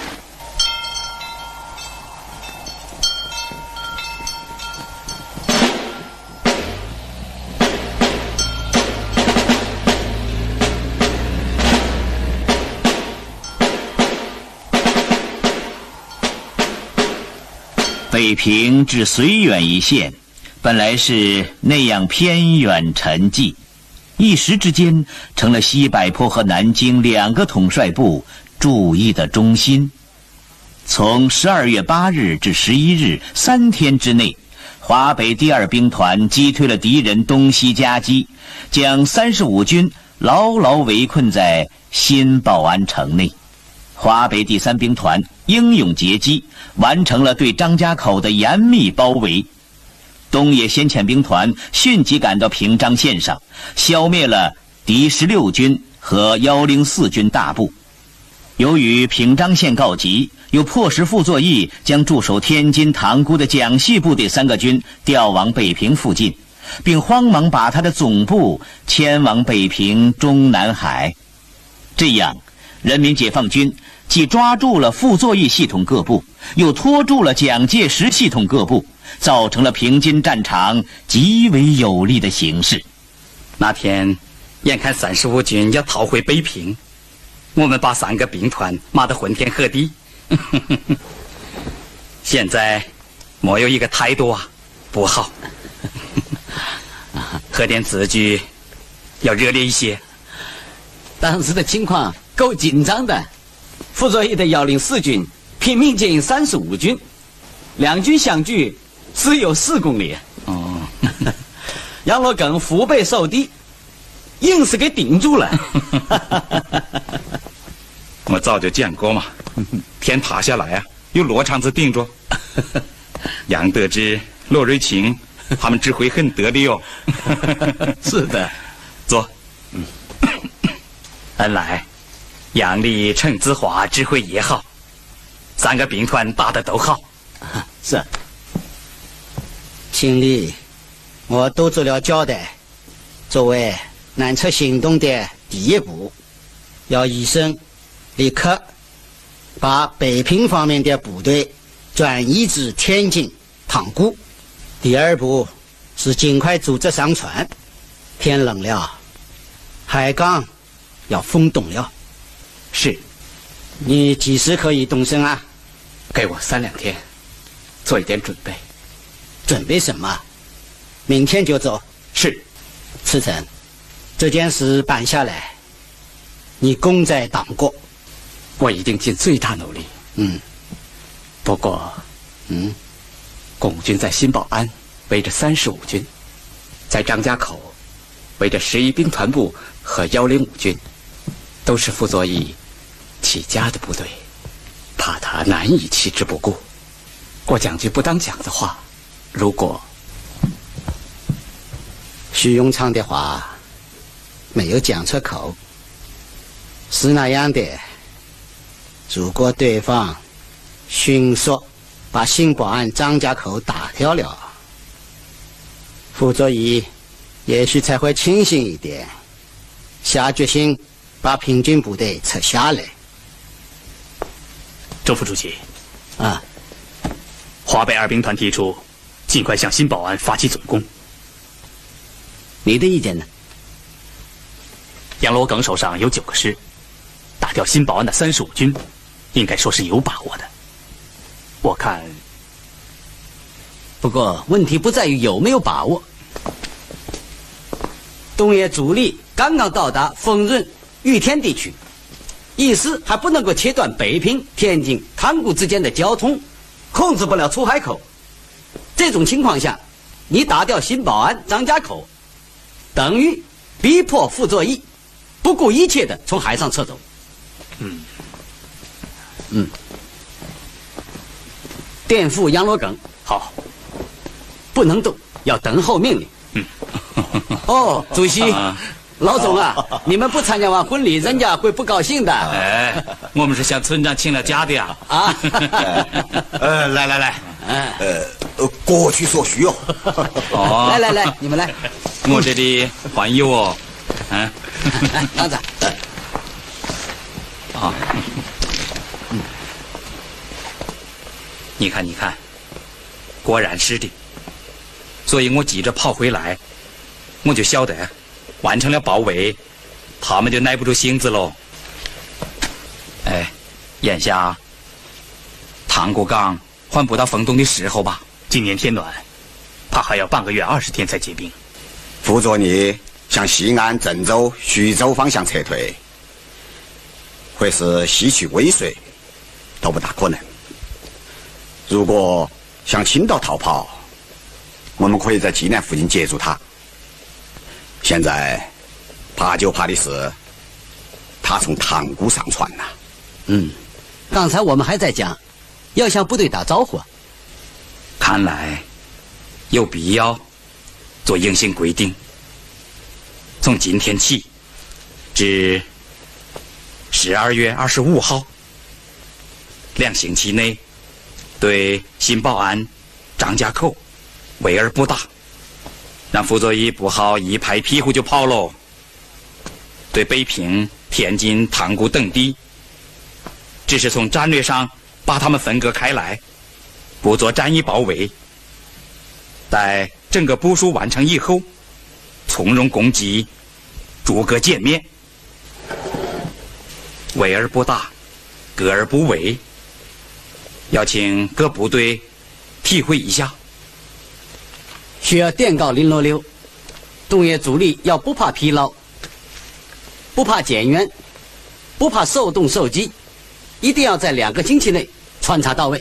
北平至绥远一线，本来是那样偏远沉寂，一时之间成了西柏坡和南京2个统帅部注意的中心。从12月8日至11日3天之内，华北第2兵团击退了敌人东西夹击，将35军牢牢围困在新保安城内。华北第3兵团英勇截击，完成了对张家口的严密包围。东野先遣兵团迅即赶到平章线上，消灭了敌16军和104军大部。由于平章线告急，又迫使傅作义将驻守天津塘沽的蒋系部队3个军调往北平附近，并慌忙把他的总部迁往北平中南海。这样，人民解放军既抓住了傅作义系统各部，又拖住了蒋介石系统各部，造成了平津战场极为有利的形势。 那天，眼看35军要逃回北平，我们把3个兵团骂得昏天黑地。现在，没有一个态度啊，不好。喝点字句，要热烈一些。 当时的情况够紧张的。傅作义的104军拼命接应35军，2军相距只有4公里。杨老耿腹背受敌，硬是给顶住了。 我早就见过嘛。天塌下来啊，有罗长子顶着。杨得知、罗瑞卿他们指挥很得力哦。 是的， 坐。 恩来，杨丽、程子华指挥也好，3个兵团打得都好。 是。经理，我都做了交代。作为南撤行动的第一步，要医生立刻把北平方面的部队转移至天津、塘沽。第二步是尽快组织上船。天冷了，海港要封冻了。 是。 你几时可以动身啊？ 给我3-2天，做一点准备。 准备什么？明天就走。 是。 次臣，这件事办下来，你功在党国。 我一定尽最大努力。不过，共军在新保安围着35军，在张家口围着11兵团部和105军，都是傅作义起家的部队，怕他难以弃之不顾。郭将军不当讲的话，如果徐永昌的话没有讲出口，是那样的。如果对方迅速把新保安张家口打掉了，傅作义也许才会清醒一点，下决心把平津部队撤下来。 周副主席，华北2兵团提出尽快向新保安发起总攻。 你的意见呢？ 杨罗耿手上有9个师，打掉新保安的35军，应该说是有把握的。我看， 不过问题不在于有没有把握。东野主力刚刚到达丰润、玉田地区，一时还不能够切断北平、天津、塘沽之间的交通，控制不了出海口。这种情况下，你打掉新保安、张家口，等于逼迫傅作义不顾一切的从海上撤走。垫付杨罗耿。 好， 不能动，要等候命令。哦，主席，老总啊，你们不参加完婚礼，人家会不高兴的。 哎，我们是向村长请了假的呀。来， 各取所需哦。 来，你们来。 我这里还有哦。 等着。 你看，果然是的。所以我急着跑回来，我就晓得完成了包围，他们就耐不住性子喽。眼下塘沽港还不到封冻的时候吧？ 今年天暖，怕还要半个月20天才结冰。 傅作义向西安、郑州、徐州方向撤退，或是西去渭水，都不大可能。如果向青岛逃跑，我们可以在济南附近截住他。现在怕就怕的是他从塘沽上船呐。 刚才我们还在讲要向部队打招呼。 看来有必要做硬性规定，从今天起至12月25号2星期内，对新保安、张家口围而不打，让傅作义不好一拍屁股就跑喽。对北平、天津、塘沽等地，只是从战略上把他们分割开来，不做战役包围。待整个部署完成以后，从容攻击，逐个歼灭。围而不打，割而不围，要请各部队体会一下。 需要电告林罗六，东野主力要不怕疲劳，不怕减员，不怕受冻受击，一定要在2个星期内穿插到位。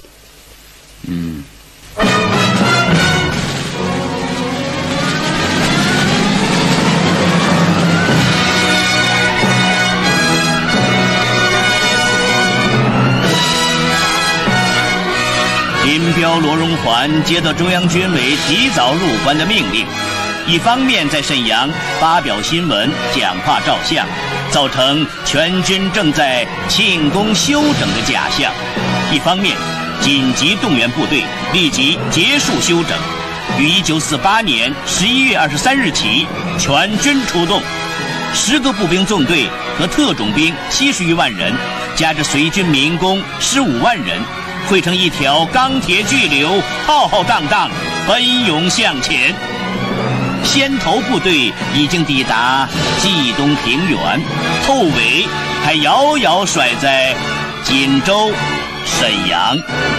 僚罗荣桓接到中央军委提早入关的命令，一方面在沈阳发表新闻、讲话照相，造成全军正在庆功休整的假象；一方面紧急动员部队，立即结束休整，于1948年11月23日起全军出动，10个步兵纵队和特种兵70余万人，加之随军民工15万人，汇成一条钢铁巨流，浩浩荡荡奔涌向前。先头部队已经抵达冀东平原，后尾还遥遥甩在锦州、沈阳。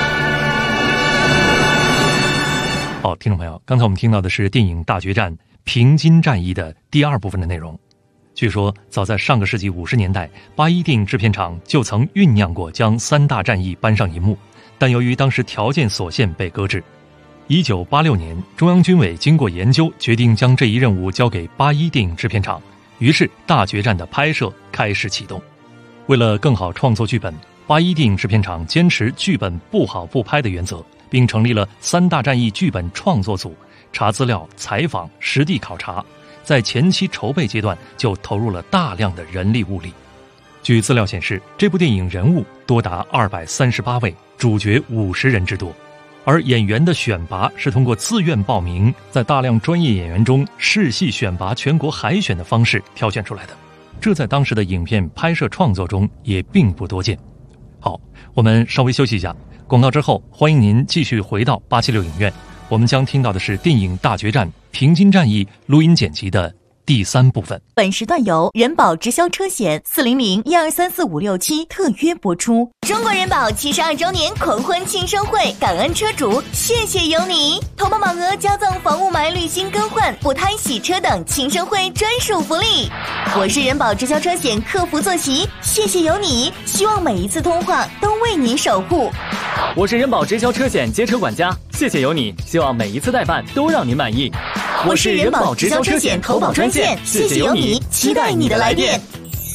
好，听众朋友，刚才我们听到的是电影《大决战》平津战役的第2部分的内容。据说，早在上个世纪50年代，81电影制片厂就曾酝酿过将3大战役搬上银幕，但由于当时条件所限被搁置。1986年，中央军委经过研究，决定将这一任务交给81电影制片厂，于是《大决战》的拍摄开始启动。为了更好创作剧本，81电影制片厂坚持剧本不好不拍的原则，并成立了3大战役剧本创作组，查资料、采访、实地考察，在前期筹备阶段就投入了大量的人力物力。据资料显示，这部电影人物多达238位，主角50人之多。而演员的选拔是通过自愿报名，在大量专业演员中试戏选拔全国海选的方式挑选出来的。这在当时的影片拍摄创作中也并不多见。好，我们稍微休息一下，广告之后欢迎您继续回到876影院，我们将听到的是电影《大决战》平津战役录音剪辑的第3部分。 本时段由人保直销车险400-1234567特约播出。中国人保72周年狂欢庆生会，感恩车主，谢谢有你！同胞满额加赠防雾霾、滤芯更换、补胎、洗车等庆生会专属福利。我是人保直销车险客服坐席，谢谢有你！希望每一次通话都为你守护。 我是人保直销车险街车管家，谢谢有你！希望每一次代办都让您满意。 我是人保直销车险投保专线，谢谢有你，期待你的来电。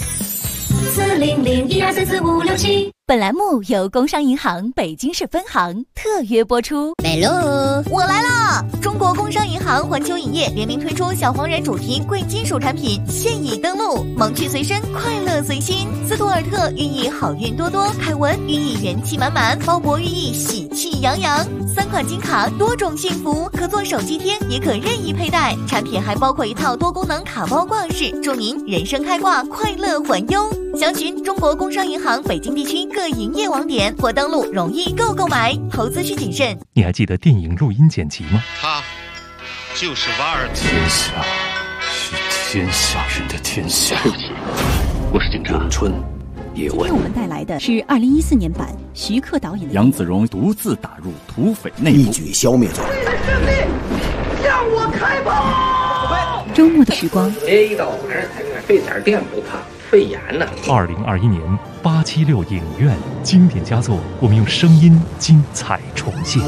400-1234567。本栏目由工商银行北京市分行特约播出。 Hello， 我来了！中国工商银行环球影业联名推出小黄人主题贵金属产品，现已登陆，萌趣随身，快乐随心。斯图尔特寓意好运多多，凯文寓意元气满满，鲍勃寓意喜气洋洋。3款金卡，多种幸福，可做手机贴，也可任意佩戴。产品还包括一套多功能卡包挂饰，祝您人生开挂，快乐环悠。详询中国工商银行北京地区各营业网点或登录容易购买，投资需谨慎。 你还记得电影录音剪辑吗？ 他就是瓦尔特。 天下是天下人的天下。 对不起，我是警察。 春野外。 今天我们带来的是2014年版徐克导演的杨子荣独自打入土匪内部， 一举消灭走。 向我开炮！ 周末的时光。 一到晚上才看，这点电不怕。肺炎呢 ？2021年876影院经典佳作，我们用声音精彩重现。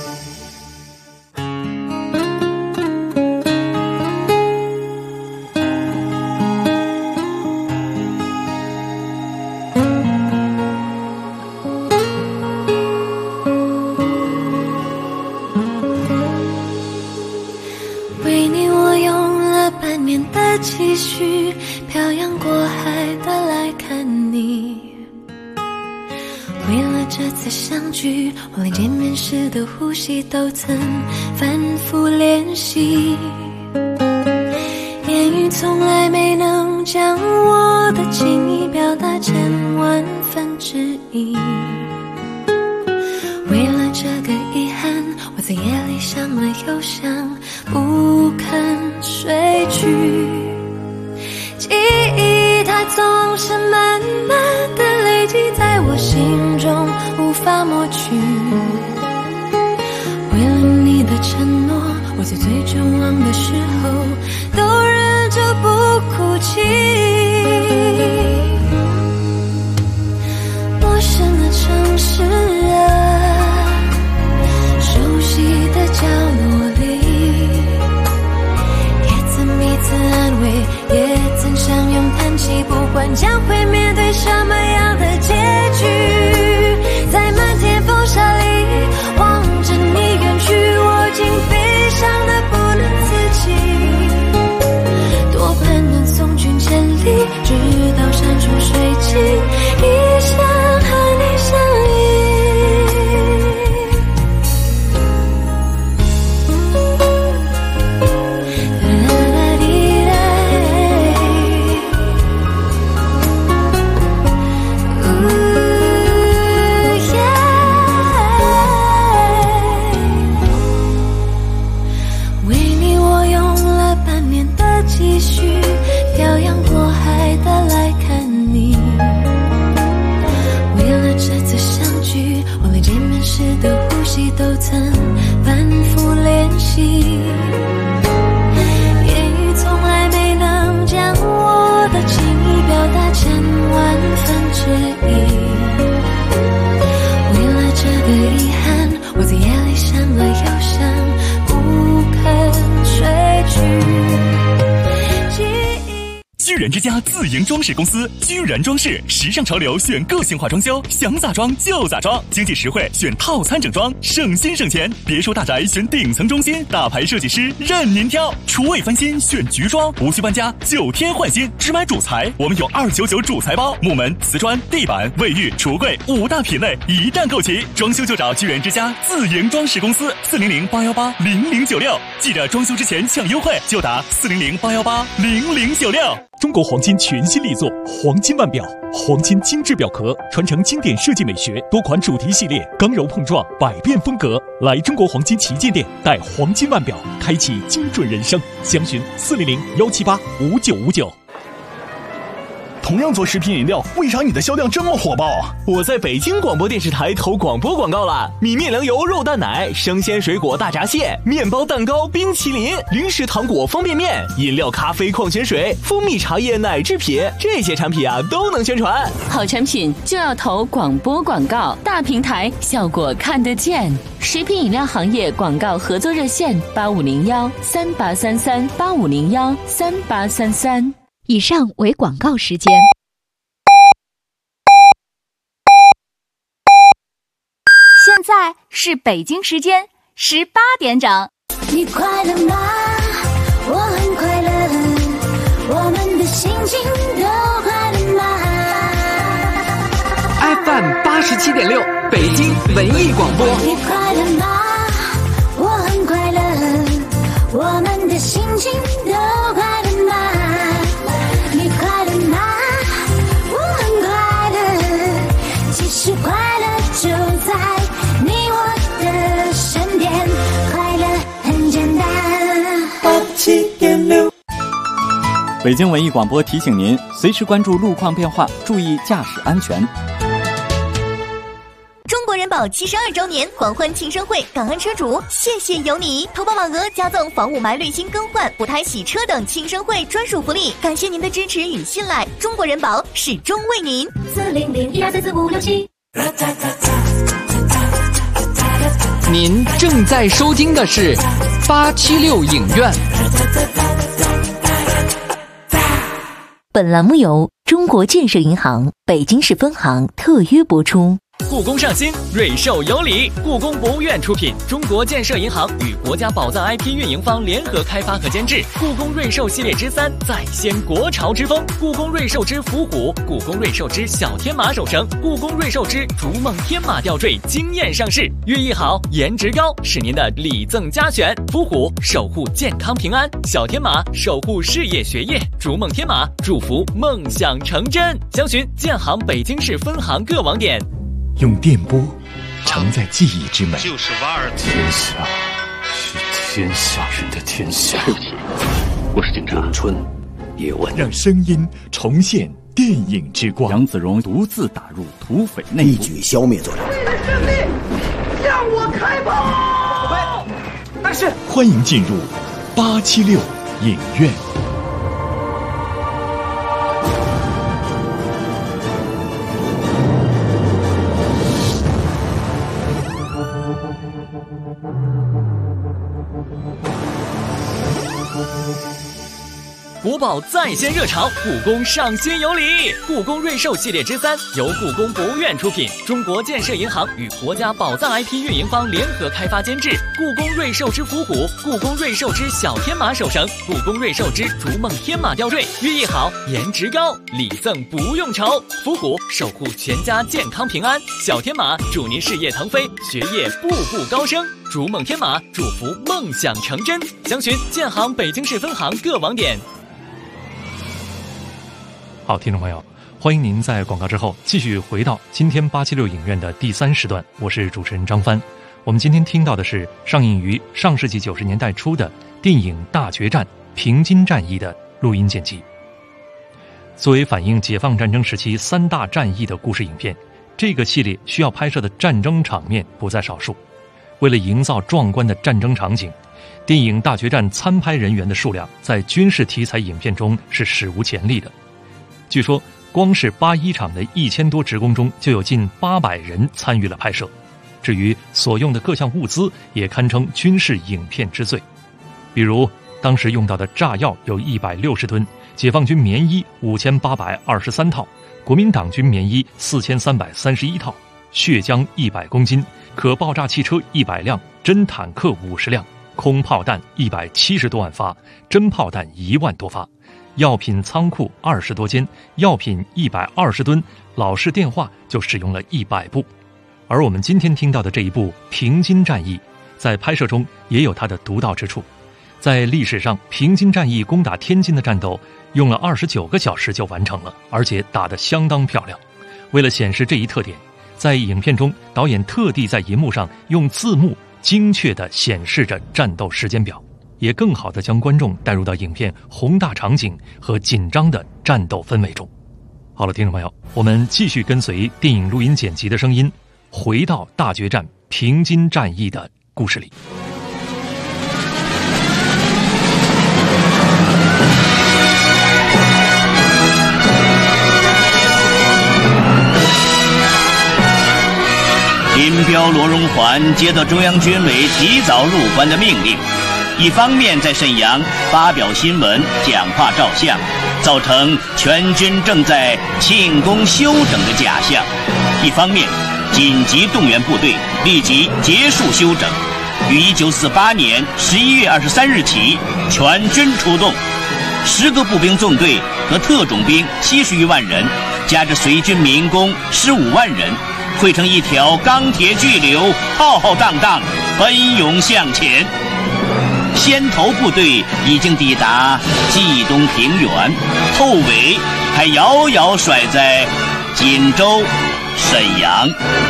为你我用了半年的积蓄，漂洋过海的来看你。为了这次相聚，我连见面时的呼吸都曾反复练习。言语从来没能将我的情意表达成万分之一。为了这个遗憾，我在夜里想了又想，不肯睡去。记忆它总是慢慢的累积在我心中，无法抹去。为了你的承诺，我在最绝望的时候都忍着不哭泣。陌生的城市啊，熟悉的角落里，也曾彼此安慰，也曾相拥叹息，不管将会面对什么样的结局，在漫天风沙里望着你。 居然之家自营装饰公司，居然装饰，时尚潮流选个性化装修，想咋装就咋装，经济实惠选套餐整装，省心省钱。别墅大宅选顶层中心，大牌设计师任您挑。厨卫翻新选菊装，无需搬家，9天换新，只买主材，我们有299主材包，木门、瓷砖、地板、卫浴、橱柜5大品类一站购齐。装修就找居然之家自营装饰公司，400-818-0096，记着装修之前抢优惠，就打400-818-0096。 中国黄金全新力作黄金腕表，黄金精致表壳，传承经典设计美学，多款主题系列，刚柔碰撞，百变风格。来中国黄金旗舰店，带黄金腕表，开启精准人生。详询400-178-5959。 同样做食品饮料，为啥你的销量这么火爆？ 我在北京广播电视台投广播广告了，米面粮油肉蛋奶，生鲜水果大闸蟹，面包蛋糕冰淇淋，零食糖果方便面，饮料咖啡矿泉水，蜂蜜茶叶奶制品，这些产品啊都能宣传。 好产品就要投广播广告，大平台效果看得见。食品饮料行业广告合作热线8501-3833-8501-3833。 以上为广告时间。 现在是北京时间18点整。 你快乐吗？我很快乐，我们的心情都快乐吗 ？FM 87.6，北京文艺广播。 你快乐吗？我很快乐，我们的心情都快乐吗？你快乐吗？我很快乐，其实快乐就在你我的身边，快乐很简单。87.6。 北京文艺广播提醒您，随时关注路况变化，注意驾驶安全。 中国人保72周年狂欢庆生会，感恩车主，谢谢有你！投保满额加赠防雾霾滤芯更换、补胎洗车等庆生会专属福利，感谢您的支持与信赖，中国人保始终为您。 400-1234567。 您正在收听的是876影院。 本栏目由中国建设银行北京市分行特约播出。 故宫上新，瑞兽有礼。故宫博物院出品，中国建设银行与国家宝藏 IP 运营方联合开发和监制。故宫瑞兽系列之3再掀国潮之风，故宫瑞兽之伏虎，故宫瑞兽之小天马手绳，故宫瑞兽之逐梦天马吊坠惊艳上市。寓意好，颜值高，是您的礼赠佳选。伏虎守护健康平安，小天马守护事业学业，逐梦天马祝福梦想成真。详询建行北京市分行各网点。 用电波承载记忆之美， 就是瓦尔特。 天下是天下人的天下。 对不起，我是警察。 咏春叶问， 让声音重现电影之光。 杨子荣独自打入土匪内部， 一举消灭作者。 为了胜利，向我开炮！ 但是， 欢迎进入876影院。 国宝再现热潮，故宫上新有礼。故宫瑞兽系列之3由故宫博物院出品，中国建设银行与国家宝藏 IP 运营方联合开发监制。故宫瑞兽之伏虎，故宫瑞兽之小天马手绳，故宫瑞兽之逐梦天马吊坠，寓意好，颜值高，礼赠不用愁。伏虎守护全家健康平安，小天马祝您事业腾飞，学业步步高升。逐梦天马祝福梦想成真。详询建行北京市分行各网点。 好，听众朋友，欢迎您在广告之后继续回到今天876影院的第3时段，我是主持人张帆。我们今天听到的是上映于上世纪90年代初的电影《大决战》平津战役的录音剪辑。作为反映解放战争时期3大战役的故事影片，这个系列需要拍摄的战争场面不在少数。为了营造壮观的战争场景，电影《大决战》参拍人员的数量在军事题材影片中是史无前例的。据说光是81场的1000多职工中就有近800人参与了拍摄，至于所用的各项物资也堪称军事影片之最，比如当时用到的炸药有160吨， 解放军棉衣5823套，国民党军棉衣4331套，血浆100公斤，可爆炸汽车100辆，真坦克50辆，空炮弹170多万发，真炮弹1万多发，药品仓库20多间，药品120吨，老式电话就使用了100部。而我们今天听到的这一部《平津战役》，在拍摄中也有它的独到之处。在历史上，平津战役攻打天津的战斗用了29个小时就完成了，而且打得相当漂亮。为了显示这一特点，在影片中，导演特地在银幕上用字幕精确地显示着战斗时间表，也更好地将观众带入到影片宏大场景和紧张的战斗氛围中。好了，听众朋友，我们继续跟随电影录音剪辑的声音，回到大决战平津战役的故事里。 林彪、罗荣桓接到中央军委提早入关的命令，一方面在沈阳发表新闻、讲话照相，造成全军正在庆功休整的假象；一方面紧急动员部队，立即结束休整，于1948年11月23日起全军出动，10个步兵纵队和特种兵70余万人，加之随军民工15万人，汇成一条钢铁巨流，浩浩荡荡奔涌向前。先头部队已经抵达冀东平原，后尾还遥遥甩在锦州、沈阳。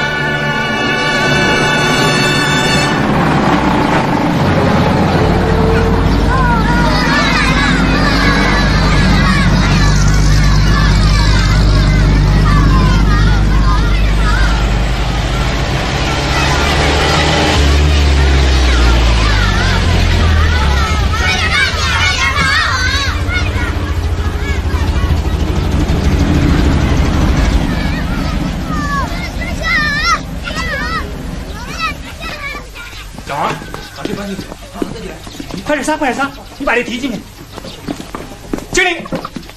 快点撒，快点撒！你把这提进去。经理，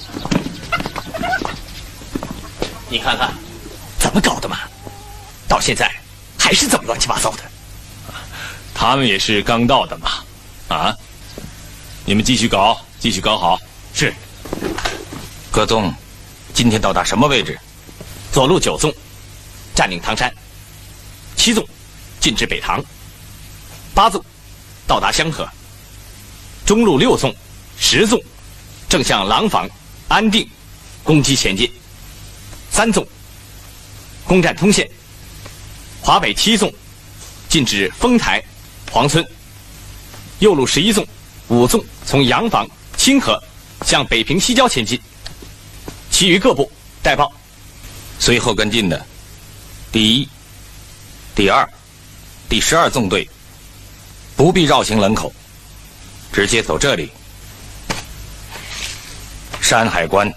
你看看，怎么搞的嘛？到现在还是这么乱七八糟的。 他们也是刚到的嘛，啊！你们继续搞，继续搞好。 是。 葛纵，今天到达什么位置？ 左路9纵，占领唐山；7纵进至北塘；8纵到达香河；中路6纵、10纵正向廊坊、安定攻击前进；3纵攻占通县；华北7纵进至丰台、黄村；右路11纵、5纵从洋坊、清河向北平西郊前进。其余各部待报。 随后跟进的第1、第2、第12纵队不必绕行冷口，直接走这里。山海关，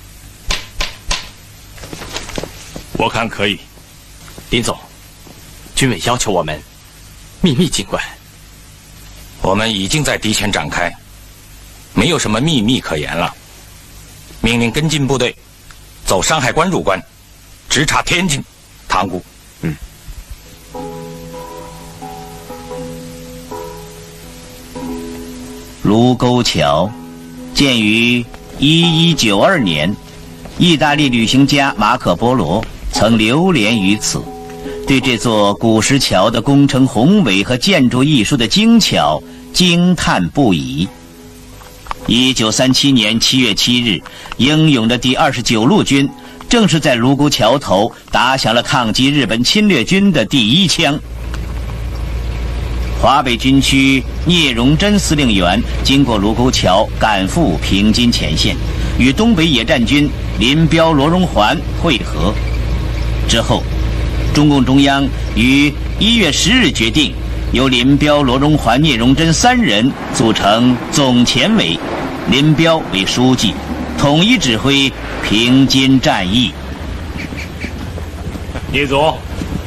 我看可以。林总，军委要求我们秘密进关。 我们已经在敌前展开，没有什么秘密可言了。命令跟进部队走山海关入关，直插天津、塘沽。 卢沟桥建于1192年，意大利旅行家马可·波罗曾流连于此，对这座古石桥的工程宏伟和建筑艺术的精巧惊叹不已。1937年7月7日，英勇的第29路军正是在卢沟桥头打响了抗击日本侵略军的第一枪。华北军区聂荣臻司令员经过卢沟桥赶赴平津前线，与东北野战军林彪、罗荣桓会合。之后，中共中央于1月10日决定，由林彪、罗荣桓、聂荣臻3人组成总前委，林彪为书记，统一指挥平津战役。 聂总，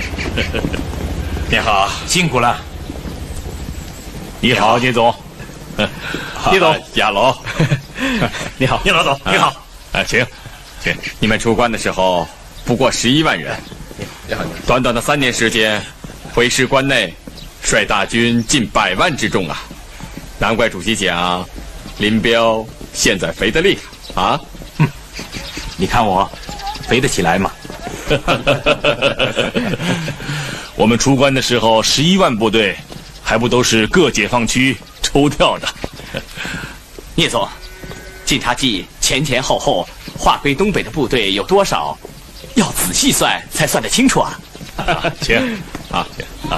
你好，辛苦了。你好，聂总。聂总， 亚龙， 你好， 聂老总，你好。 请。你们出关的时候不过11万人，短短的3年时间，回师关内，率大军近100万之众啊！难怪主席讲，林彪现在肥得厉害啊！ 你看我肥得起来吗？我们出关的时候，11万部队，还不都是各解放区抽调的？ 聂总，晋察冀前后划归东北的部队有多少？要仔细算才算得清楚啊！ 请啊。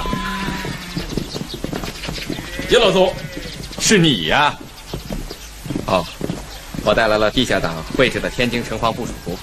叶老总，是你呀？ 哦，我带来了地下党绘制的天津城防部署图。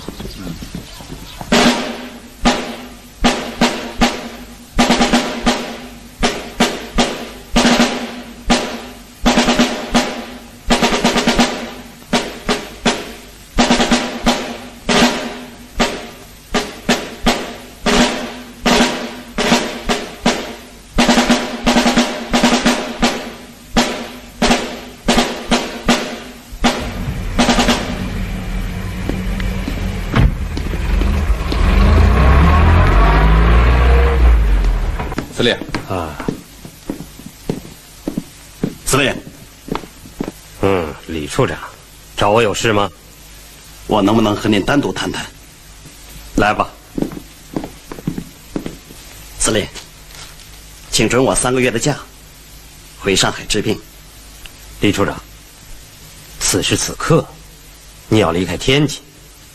司令啊， 司令。李处长，找我有事吗？我能不能和您单独谈谈？来吧。司令，请准我3个月的假，回上海治病。李处长，此时此刻，你要离开天津。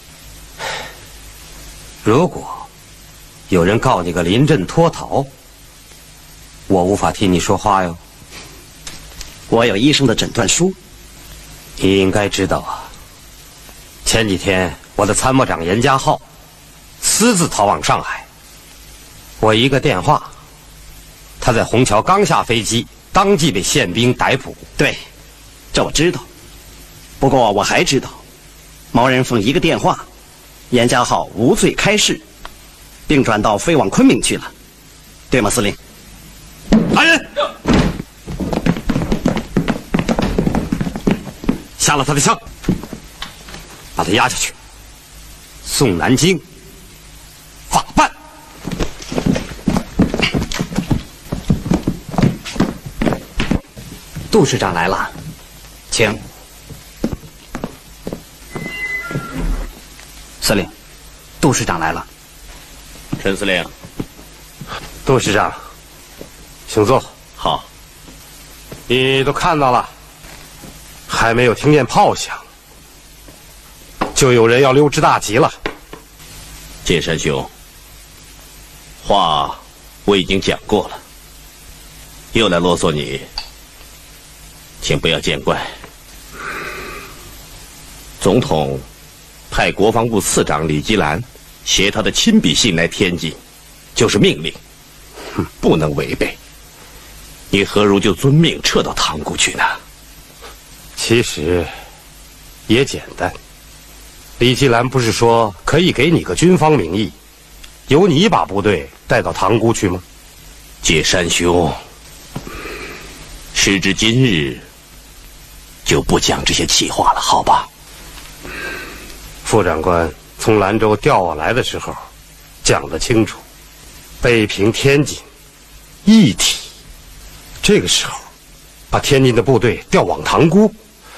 如果有人告你个临阵脱逃，我无法替你说话哟。我有医生的诊断书。你应该知道啊，前几天我的参谋长严家浩私自逃往上海，我一个电话，他在虹桥刚下飞机，当即被宪兵逮捕。对，这我知道。不过我还知道，毛人凤一个电话，严家浩无罪开释，并转到飞往昆明去了，对吗，司令？来人，下了他的枪，把他押下去，送南京法办。杜师长来了，请。司令，杜师长来了。 陈司令， 杜师长，请坐。 好。 你都看到了，还没有听见炮响，就有人要溜之大吉了。 剑山兄，话我已经讲过了，又来啰嗦你，请不要见怪。总统派国防部次长李吉兰携他的亲笔信来天津，就是命令，不能违背。你何如就遵命撤到塘沽去呢？ 其实也简单，李吉兰不是说可以给你个军方名义，由你把部队带到塘沽去吗？ 解山兄，时至今日，就不讲这些气话了，好吧？ 副长官从兰州调我来的时候，讲得清楚，北平、天津一体。这个时候，把天津的部队调往塘沽，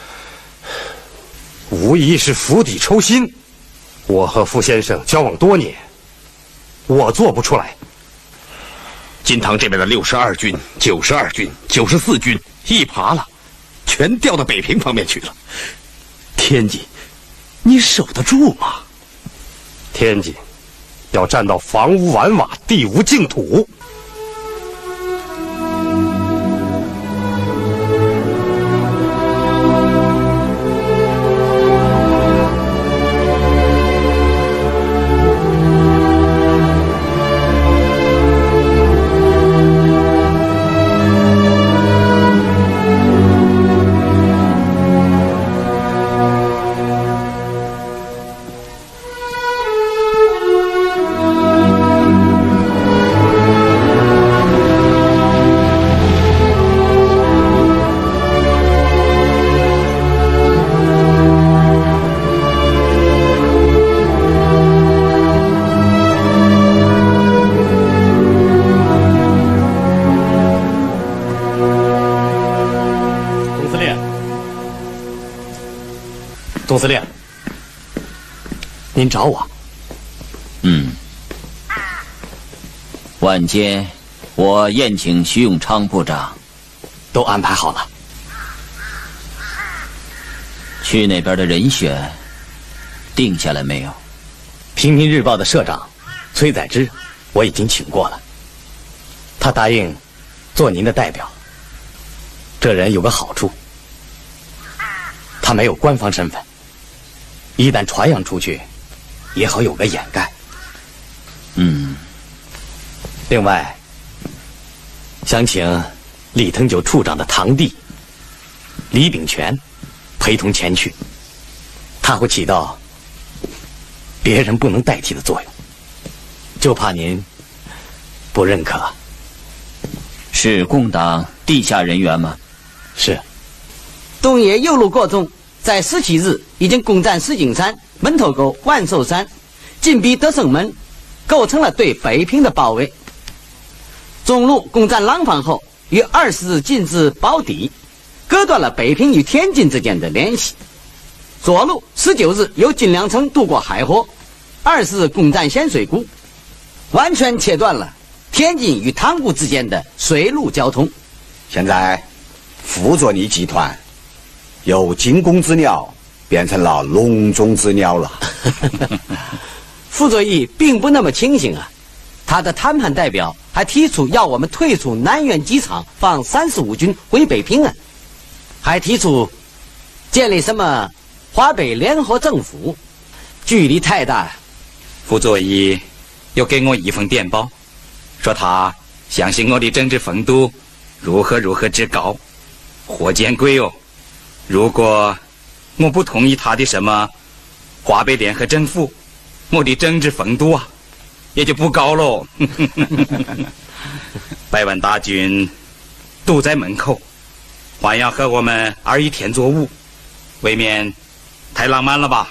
无疑是釜底抽薪。我和傅先生交往多年，我做不出来。 金堂这边的62军、92军、94军一爬了，全调到北平方面去了。天津，你守得住吗？ 天津要战到房无完瓦、地无净土。 总司令，您找我？ 晚间我宴请徐永昌部长， 都安排好了。 去那边的人选定下来没有？ 平民日报的社长崔载之，我已经请过了，他答应做您的代表。这人有个好处，他没有官方身份，一旦传扬出去，也好有个掩盖。另外，想请李腾九处长的堂弟李炳全陪同前去，他会起到别人不能代替的作用，就怕您不认可。 是共党地下人员吗？ 是。 东野右路国中在17日已经攻占石景山、门头沟、万寿山，进逼德胜门，构成了对北平的包围。中路攻占廊坊后，于20日进至宝坻，割断了北平与天津之间的联系。左路19日由金良城渡过海河，20日攻占咸水谷，完全切断了天津与塘沽之间的水陆交通。 现在傅作义集团由惊弓之鸟变成了笼中之鸟了。 傅作义并不那么清醒啊，他的谈判代表还提出要我们退出南苑机场，放35军回北平啊，还提出建立什么华北联合政府，距离太大。 傅作义又给我一封电报，说他相信我的政治风度如何之高，活见鬼哦！如果我不同意他的什么华北联合政府，我的政治风度啊也就不高喽。百万大军堵在门口，还要和我们2一天作舞，未免太浪漫了吧？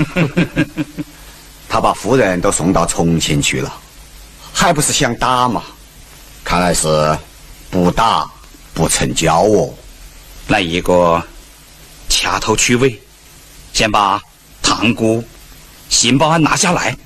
他把夫人都送到重庆去了，还不是想打吗？看来是不打不成交哦。 来一个掐头去尾，先把塘沽、新报案拿下来。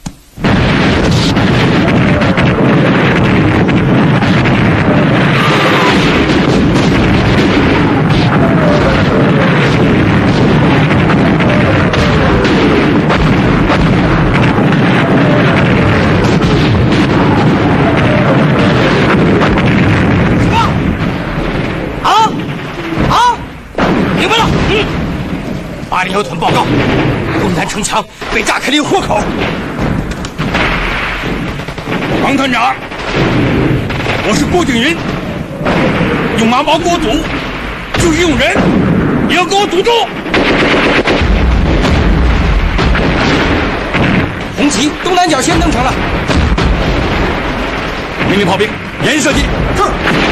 806屯报告，东南城墙被炸开了一个豁口。王团长，我是郭景云，用马毛给我堵，就是用人也要给我堵住。红旗东南角先登场了，命令炮兵严射击。是。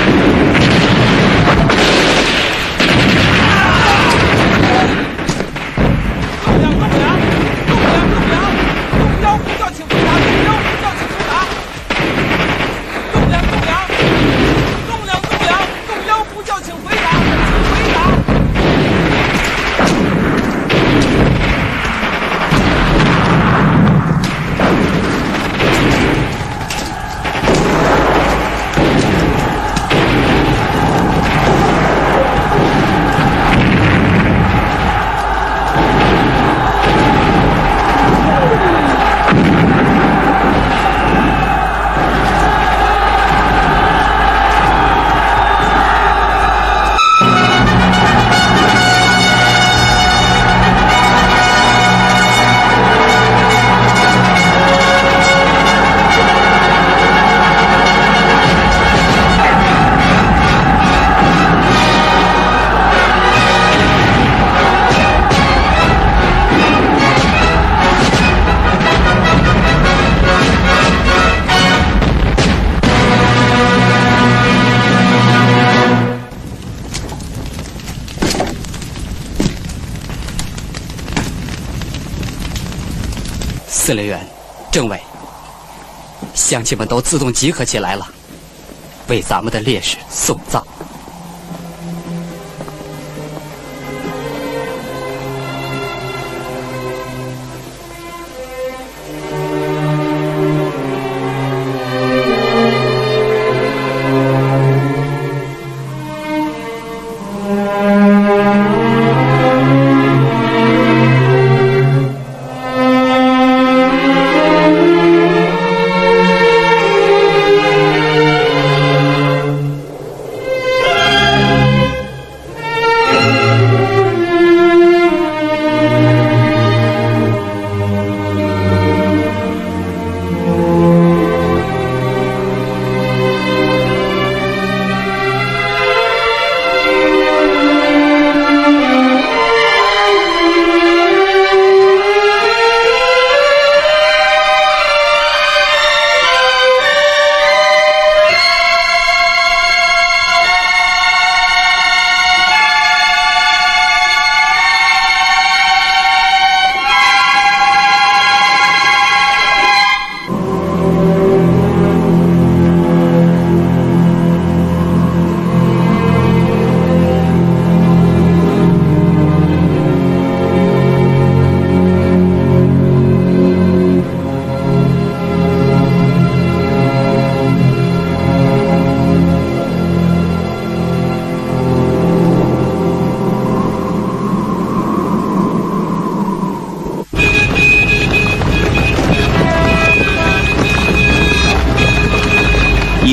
司令员、政委，乡亲们都自动集合起来了，为咱们的烈士送葬。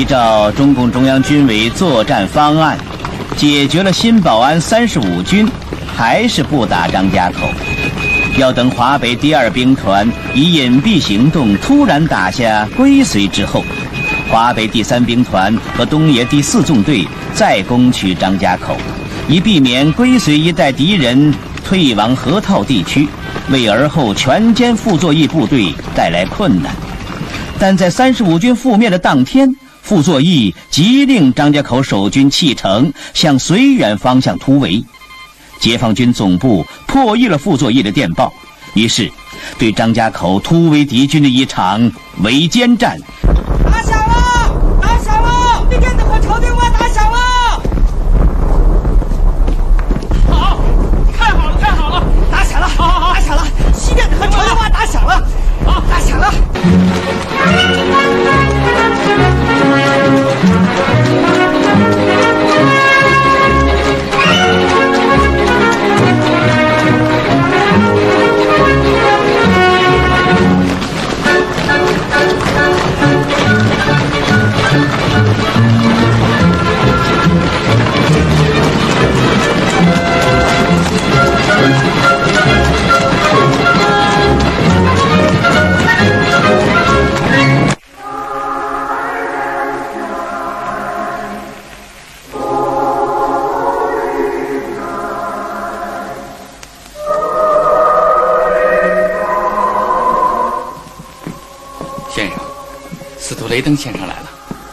照中共中央军委作战方案，解决了新保安35军，还是不打张家口，要等华北第2兵团以隐蔽行动突然打下归绥之后，华北第3兵团和东野第4纵队再攻取张家口，以避免归绥一带敌人退往河套地区，为而后全歼傅作义部队带来困难。但在35军覆灭的当天，傅作义急令张家口守军弃城，向绥远方向突围。解放军总部破译了傅作义的电报，于是对张家口突围敌军的一场围歼战打响了！打响了！你跟着我朝电话打响了！好，太好了，太好了！打响了，好，打响了！西边和朝电话打响了，好，打响了！ 先生，司徒雷登先生来了。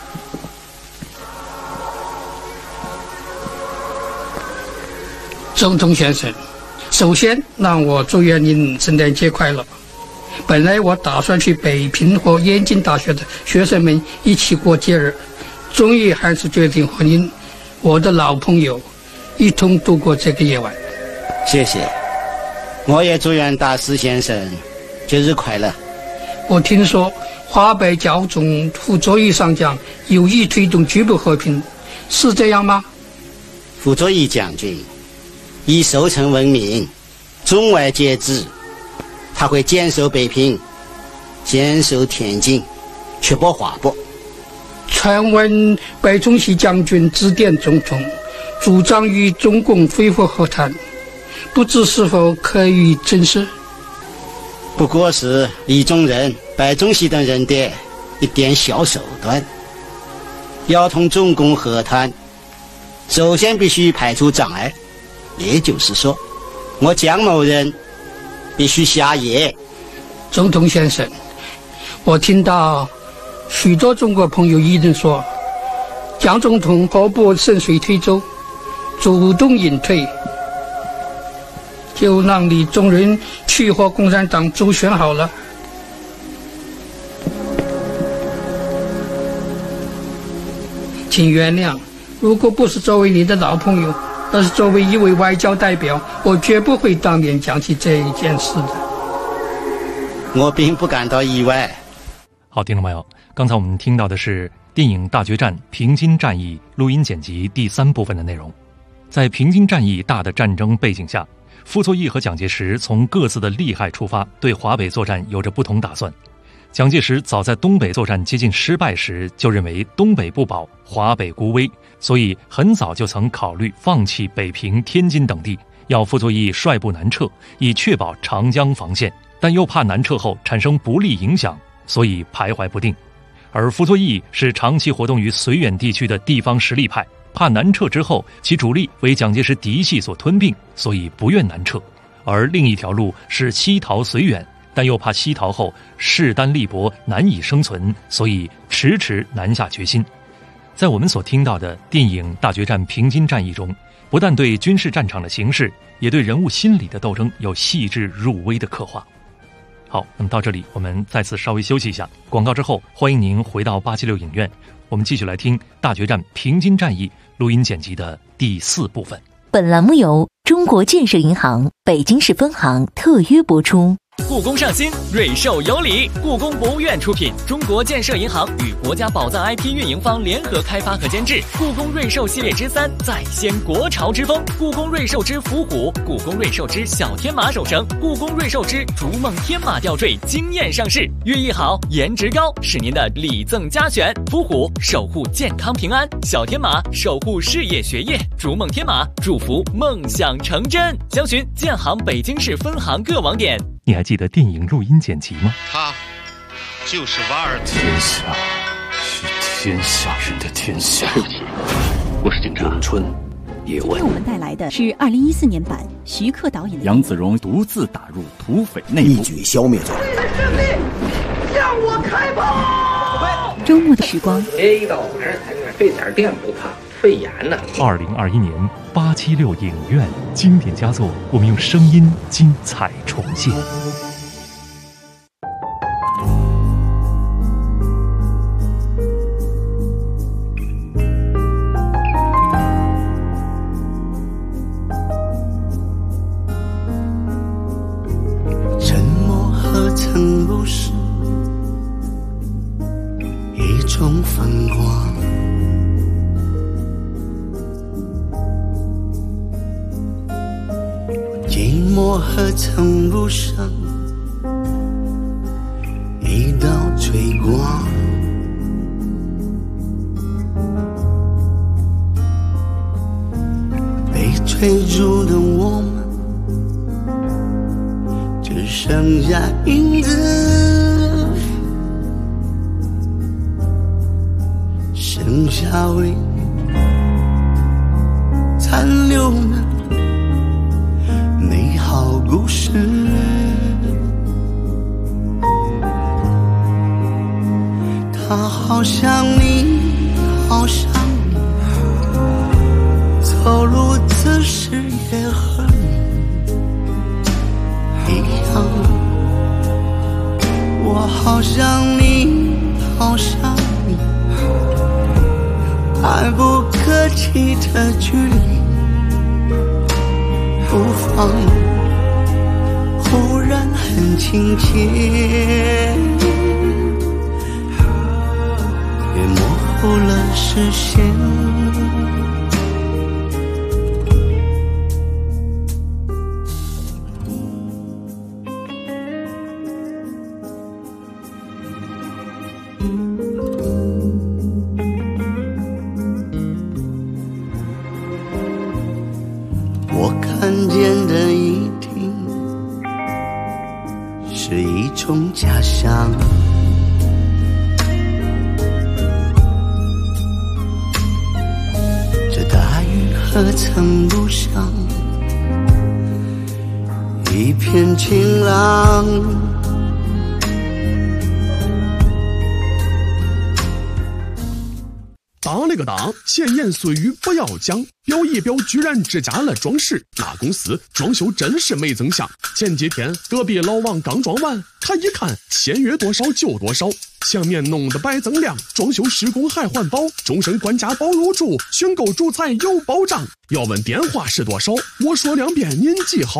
总统先生，首先让我祝愿您圣诞节快乐。本来我打算去北平和燕京大学的学生们一起过节日，终于还是决定和您，我的老朋友，一同度过这个夜晚。 谢谢，我也祝愿大师先生节日快乐。 我听说华北剿总傅作义上将有意推动局部和平，是这样吗？ 傅作义将军以守城闻名，中外皆知，他会坚守北平，坚守天津，确保华北。 传闻白崇禧将军致电总统，主张与中共恢复和谈，不知是否可以证实？ 不过是李宗仁、白崇禧等人的一点小手段。要同中共和谈，首先必须排除障碍，也就是说，我姜某人必须下野。 总统先生，我听到许多中国朋友议论说，蒋总统何不顺水推舟，主动隐退，就让李宗仁去和共产党周旋好了。请原谅，如果不是作为你的老朋友，而是作为一位外交代表，我绝不会当面讲起这一件事的。 我并不感到意外。 好，听众朋友，刚才我们听到的是电影《大决战：平津战役》录音剪辑第3部分的内容。在平津战役大的战争背景下，傅作义和蒋介石从各自的利害出发，对华北作战有着不同打算。蒋介石早在东北作战接近失败时就认为东北不保，华北孤危，所以很早就曾考虑放弃北平、天津等地，要傅作义率部南撤，以确保长江防线，但又怕南撤后产生不利影响，所以徘徊不定。而傅作义是长期活动于绥远地区的地方实力派，怕南撤之后其主力为蒋介石嫡系所吞并，所以不愿南撤。而另一条路是西逃绥远，但又怕西逃后势单力薄，难以生存，所以迟迟难下决心。在我们所听到的电影《大决战：平津战役》中，不但对军事战场的形势，也对人物心理的斗争有细致入微的刻画。好，那么到这里我们再次稍微休息一下，广告之后欢迎您回到876影院，我们继续来听《大决战：平津战役》录音剪辑的第4部分。 本栏目由中国建设银行北京市分行特约播出。 故宫上新，瑞兽有礼。故宫博物院出品，中国建设银行与国家宝藏 IP 运营方联合开发和监制。故宫瑞兽系列之3，再掀国潮之风。故宫瑞兽之伏虎，故宫瑞兽之小天马手绳，故宫瑞兽之逐梦天马吊坠惊艳上市。寓意好，颜值高，是您的礼赠佳选。伏虎守护健康平安，小天马守护事业学业，逐梦天马祝福梦想成真。详询建行北京市分行各网点。 你还记得电影录音剪辑吗？ 他就是瓦尔特。 天下是天下人的天下。 对不起，我是警察。 咏春也问。 今天我们带来的是2014年版徐克导演的杨子荣独自打入土匪内部， 一举消灭罪。 向我开炮！ 周末的时光， 一到晚上才费点电不怕，肺炎呢。 2021年876影院经典佳作，我们用声音精彩重现。 沉默何曾不是一种风光？寂寞何曾不上一道追光？被追逐的我们只剩下影子，剩下为残留的美好故事。它好像你，好像你，走路姿势也和你一样。我好像你，好像你，遥不可及的距离，不放忽然很亲切，也模糊了视线。我看见的一定是一种假象，这大雨何曾不上一片晴朗？ 当了个当，鲜艳岁月不要讲，标一标居然只加了装饰，那公司装修真是没增项。前几天隔壁老王刚装完，他一看签约多少就多少，墙面弄得白锃亮，装修施工还环保，终身管家包入住，选购主材有保障。要问电话是多少，我说2遍您记好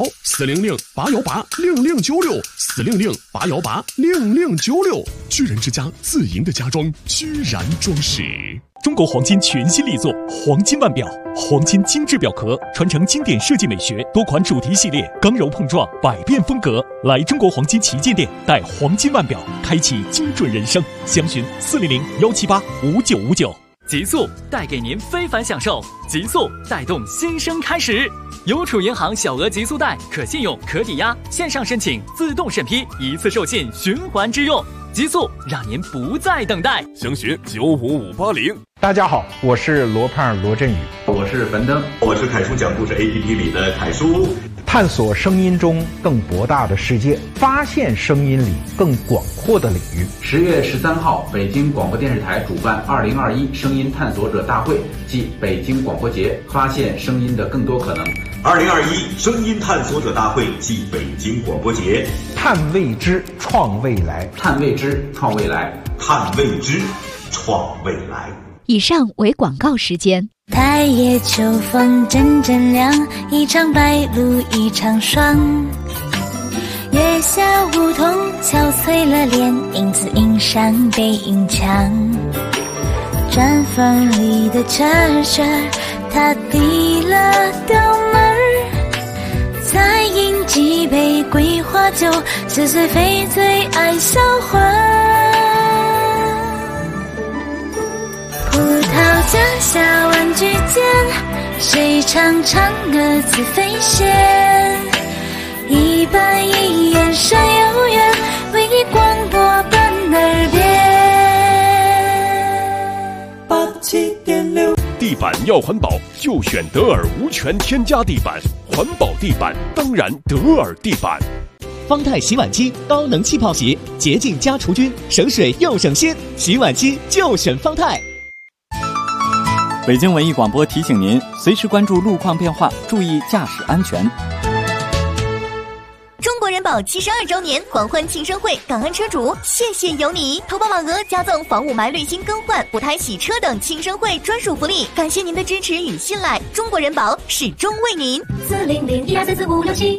：400-818-0096，400-818-0096。居然之家自营的家装，居然装饰。 中国黄金全新力作黄金腕表，黄金精致表壳，传承经典设计美学，多款主题系列，刚柔碰撞，百变风格。来中国黄金旗舰店，带黄金腕表，开启精准人生。详询400-178-5959。 极速带给您非凡享受，极速带动新生开始。邮储银行小额极速贷，可信用、可抵押，线上申请，自动审批，一次授信，循环支用。极速让您不再等待。 详询95580。 大家好，我是罗胖罗振宇， 我是樊登，我是凯叔讲故事 APP 里的凯叔。 探索声音中更博大的世界，发现声音里更广阔的领域。 10月13号，北京广播电视台主办2021声音探索者大会暨北京广播节，发现声音的更多可能。 2021声音探索者大会暨北京广播节， 探未知，创未来， 探未知，创未来， 探未知，创未来。 以上为广告时间。 太夜秋风阵阵凉，一场白露一场霜。 月下梧桐憔悴了脸，影子映上背影墙。砖缝里的车水，他递了刀门，再饮几杯桂花酒，似水非醉爱销魂。葡萄架下玩具间，谁唱嫦娥自飞仙？一板一眼山有缘，为你广播伴耳边。 87.6，地板要环保就选德尔无醛添加地板，环保地板当然德尔地板。 方太洗碗机高能气泡洗，洁净加除菌，省水又省心，洗碗机就选方太。 北京文艺广播提醒您，随时关注路况变化，注意驾驶安全。 中国人保72周年狂欢庆生会，感恩车主，谢谢有你！投保满额加赠房屋霾滤芯更换、补胎洗车等庆生会专属福利，感谢您的支持与信赖，中国人保始终为您。40012344567。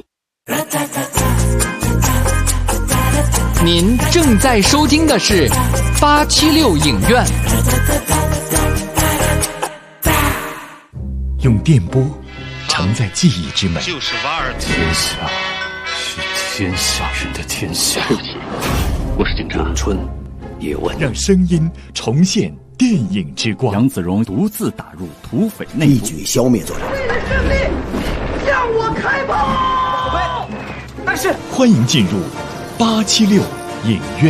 您正在收听的是876影院。 用电波承载记忆之美， 就是瓦尔特。 天下是天下人的天下。对不起，我是警察。咏春叶问， 让声音重现电影之光。 杨子荣独自打入土匪内部， 一举消灭作战。 胜利，向我开炮！ 但是， 欢迎进入876影院。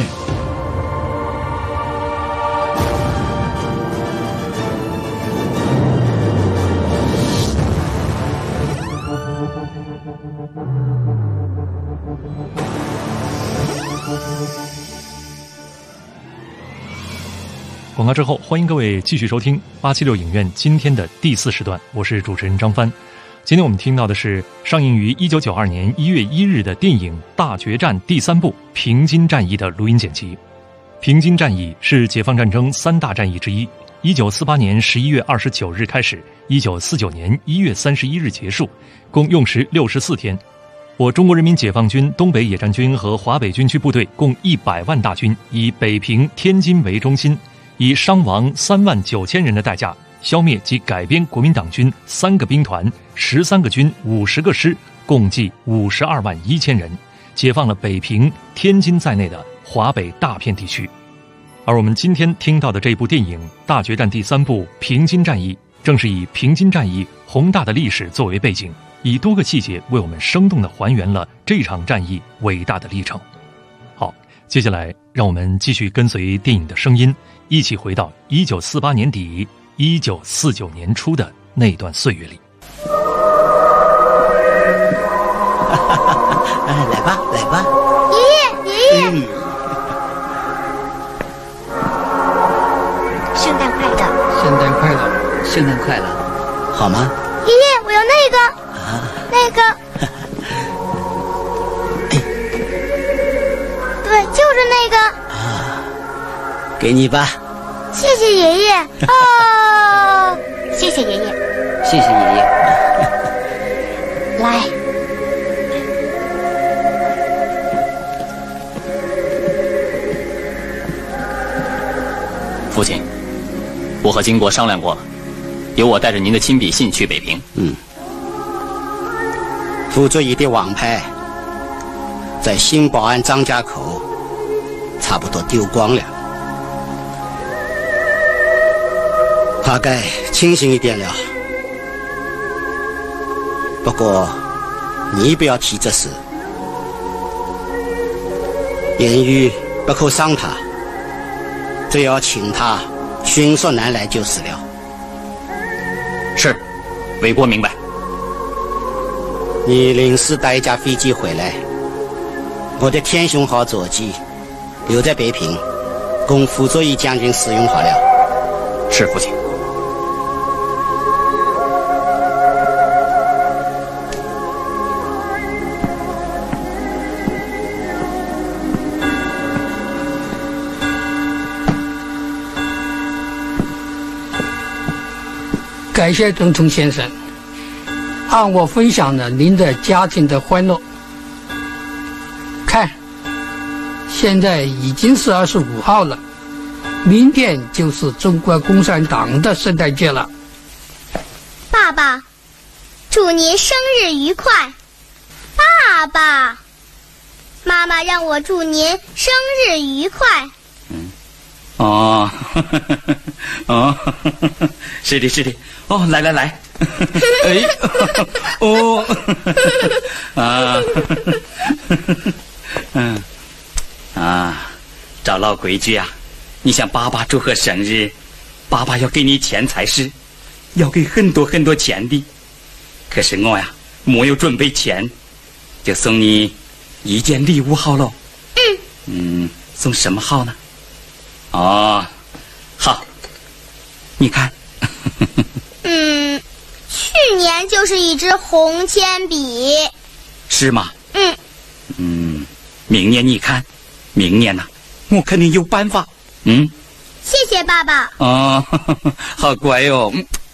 广告之后，欢迎各位继续收听876影院今天的第4时段，我是主持人张帆。今天我们听到的是上映于1992年1月1日的电影《大决战》第3部《平津战役》的录音剪辑。平津战役是解放战争3大战役之一，1948年11月29日开始，1949年1月31日结束，共用时64天。我中国人民解放军东北野战军和华北军区部队共100万大军，以北平、天津为中心，以伤亡3万9千人的代价，消灭及改编国民党军3个兵团、13个军、50个师，共计52万1千人，解放了北平、天津在内的华北大片地区。而我们今天听到的这部电影《大决战》第3部《平津战役》，正是以平津战役宏大的历史作为背景，以多个细节为我们生动地还原了这场战役伟大的历程。好，接下来让我们继续跟随电影的声音，一起回到1948年底、1949年初的那段岁月里。 来吧，来吧， 爷爷，圣诞快乐， 圣诞快乐，圣诞快乐，好吗？ 爷爷，我要那个，那个，对，就是那个。 给你吧。 谢谢爷爷。哦，谢谢爷爷。 谢谢爷爷。 来。 父亲，我和金国商量过了，由我带着您的亲笔信去北平。 傅作义的王牌在新保安张家口差不多丢光了，他该清醒一点了。不过你不要提这事，言语不可伤他，只要请他迅速南来就是了。 是，韦国明白。 你临时带一架飞机回来，我的天雄号座机留在北平，供傅作义将军使用好了。 是，父亲。 感谢总统先生，按我分享了您的家庭的欢乐。 现在已经是25号了，明天就是中国共产党的圣诞节了。 爸爸，祝您生日愉快！爸爸，妈妈让我祝您生日愉快。 哦，哦，是的，是的。哦，来来来，哎，哦，啊，嗯，啊，照老规矩啊，你向爸爸祝贺生日，爸爸要给你钱才是，要给很多很多钱的。可是我呀，没有准备钱，就送你一件礼物好喽。送什么好呢？哦，好，你看。 去年就是一支红铅笔。 是吗？明年你看，明年呢，我肯定有办法。 谢谢爸爸。 哦，好乖哦。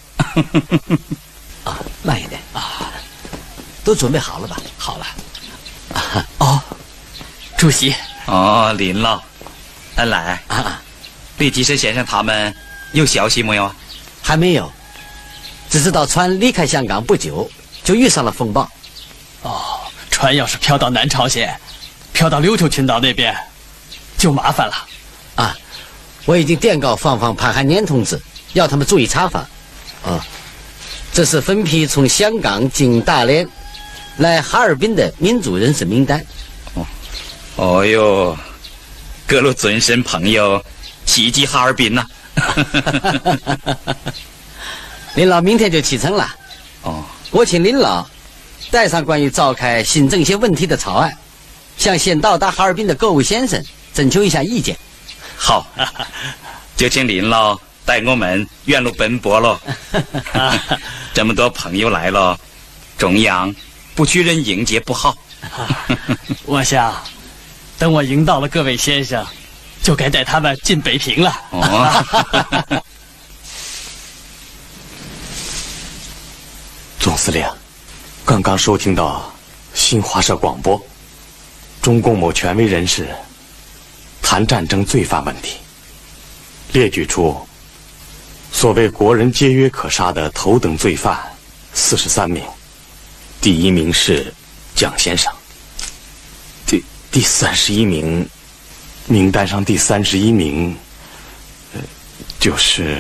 啊，慢一点啊，都准备好了吧？好了。 哦，主席。哦，林老，来啊，李济生先生他们有消息没有啊？ 还没有，只知道船离开香港不久就遇上了风暴。 哦，船要是飘到南朝鲜，飘到琉球群岛那边，就麻烦了。 啊，我已经电告放放潘汉年同志，要他们注意查访。这是分批从香港经大连来哈尔滨的民主人士名单。 哦哟，各路尊神朋友齐聚哈尔滨呐！ 林老明天就启程了。我请林老带上关于召开新政协问题的草案，向先到达哈尔滨的各位先生征求一下意见。 好，就请林老带我们远路奔波喽。这么多朋友来了，中央不去人迎接不好。 我想，等我迎到了各位先生，就该带他们进北平了。 总司令，刚刚收听到新华社广播，中共某权威人士谈战争罪犯问题，列举出所谓国人皆约可杀的头等罪犯43名，第一名是蒋先生，第31名，名单上第31名，就是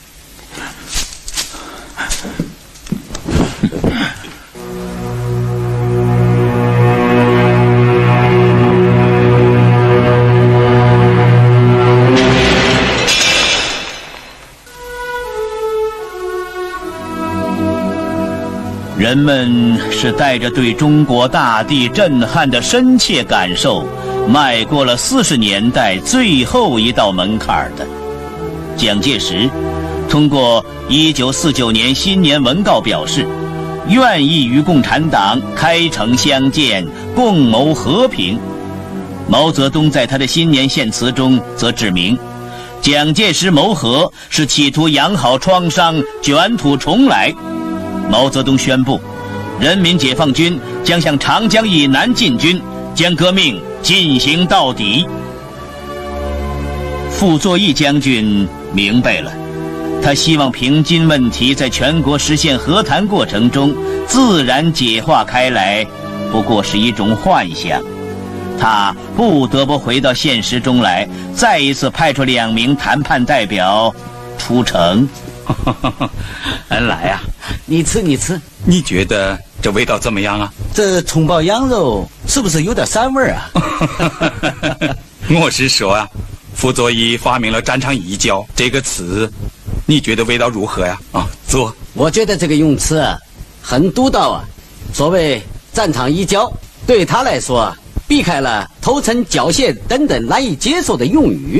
人们是带着对中国大地震撼的深切感受，迈过了40年代最后一道门槛的。蒋介石通过1949年新年文告表示，愿意与共产党开诚相见，共谋和平。毛泽东在他的新年献词中则指明，蒋介石谋和是企图养好创伤，卷土重来。毛泽东宣布，人民解放军将向长江以南进军，将革命进行到底。傅作义将军明白了，他希望平津问题在全国实现和谈过程中自然解化开来，不过是一种幻想。他不得不回到现实中来，再一次派出2名谈判代表出城。 来啊， 你吃， 你觉得这味道怎么样啊？ 这葱爆羊肉是不是有点膻味啊？ 我是说啊，傅作义发明了战场一交这个词，你觉得味道如何呀？坐。 我觉得这个用词啊很独到啊。所谓战场一交，对他来说啊，避开了投诚、缴械等等难以接受的用语。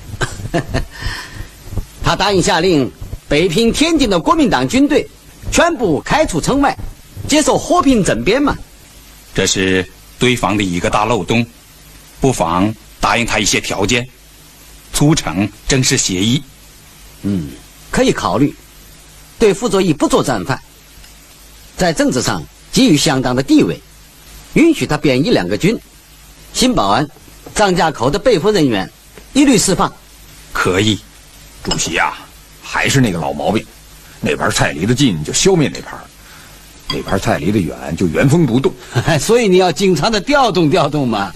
他答应下令，北平、天津的国民党军队全部开出城外，接受和平政变嘛。 这是对方的一个大漏洞，不妨答应他一些条件，促成正式协议。 可以考虑。对傅作义不做战犯，在政治上给予相当的地位，允许他编1-2个军，新保安张家口的被捕人员一律释放。 可以。 主席啊，还是那个老毛病，哪盘菜离得近就消灭哪盘，哪盘菜离得远就原封不动。 所以你要经常的调动调动嘛。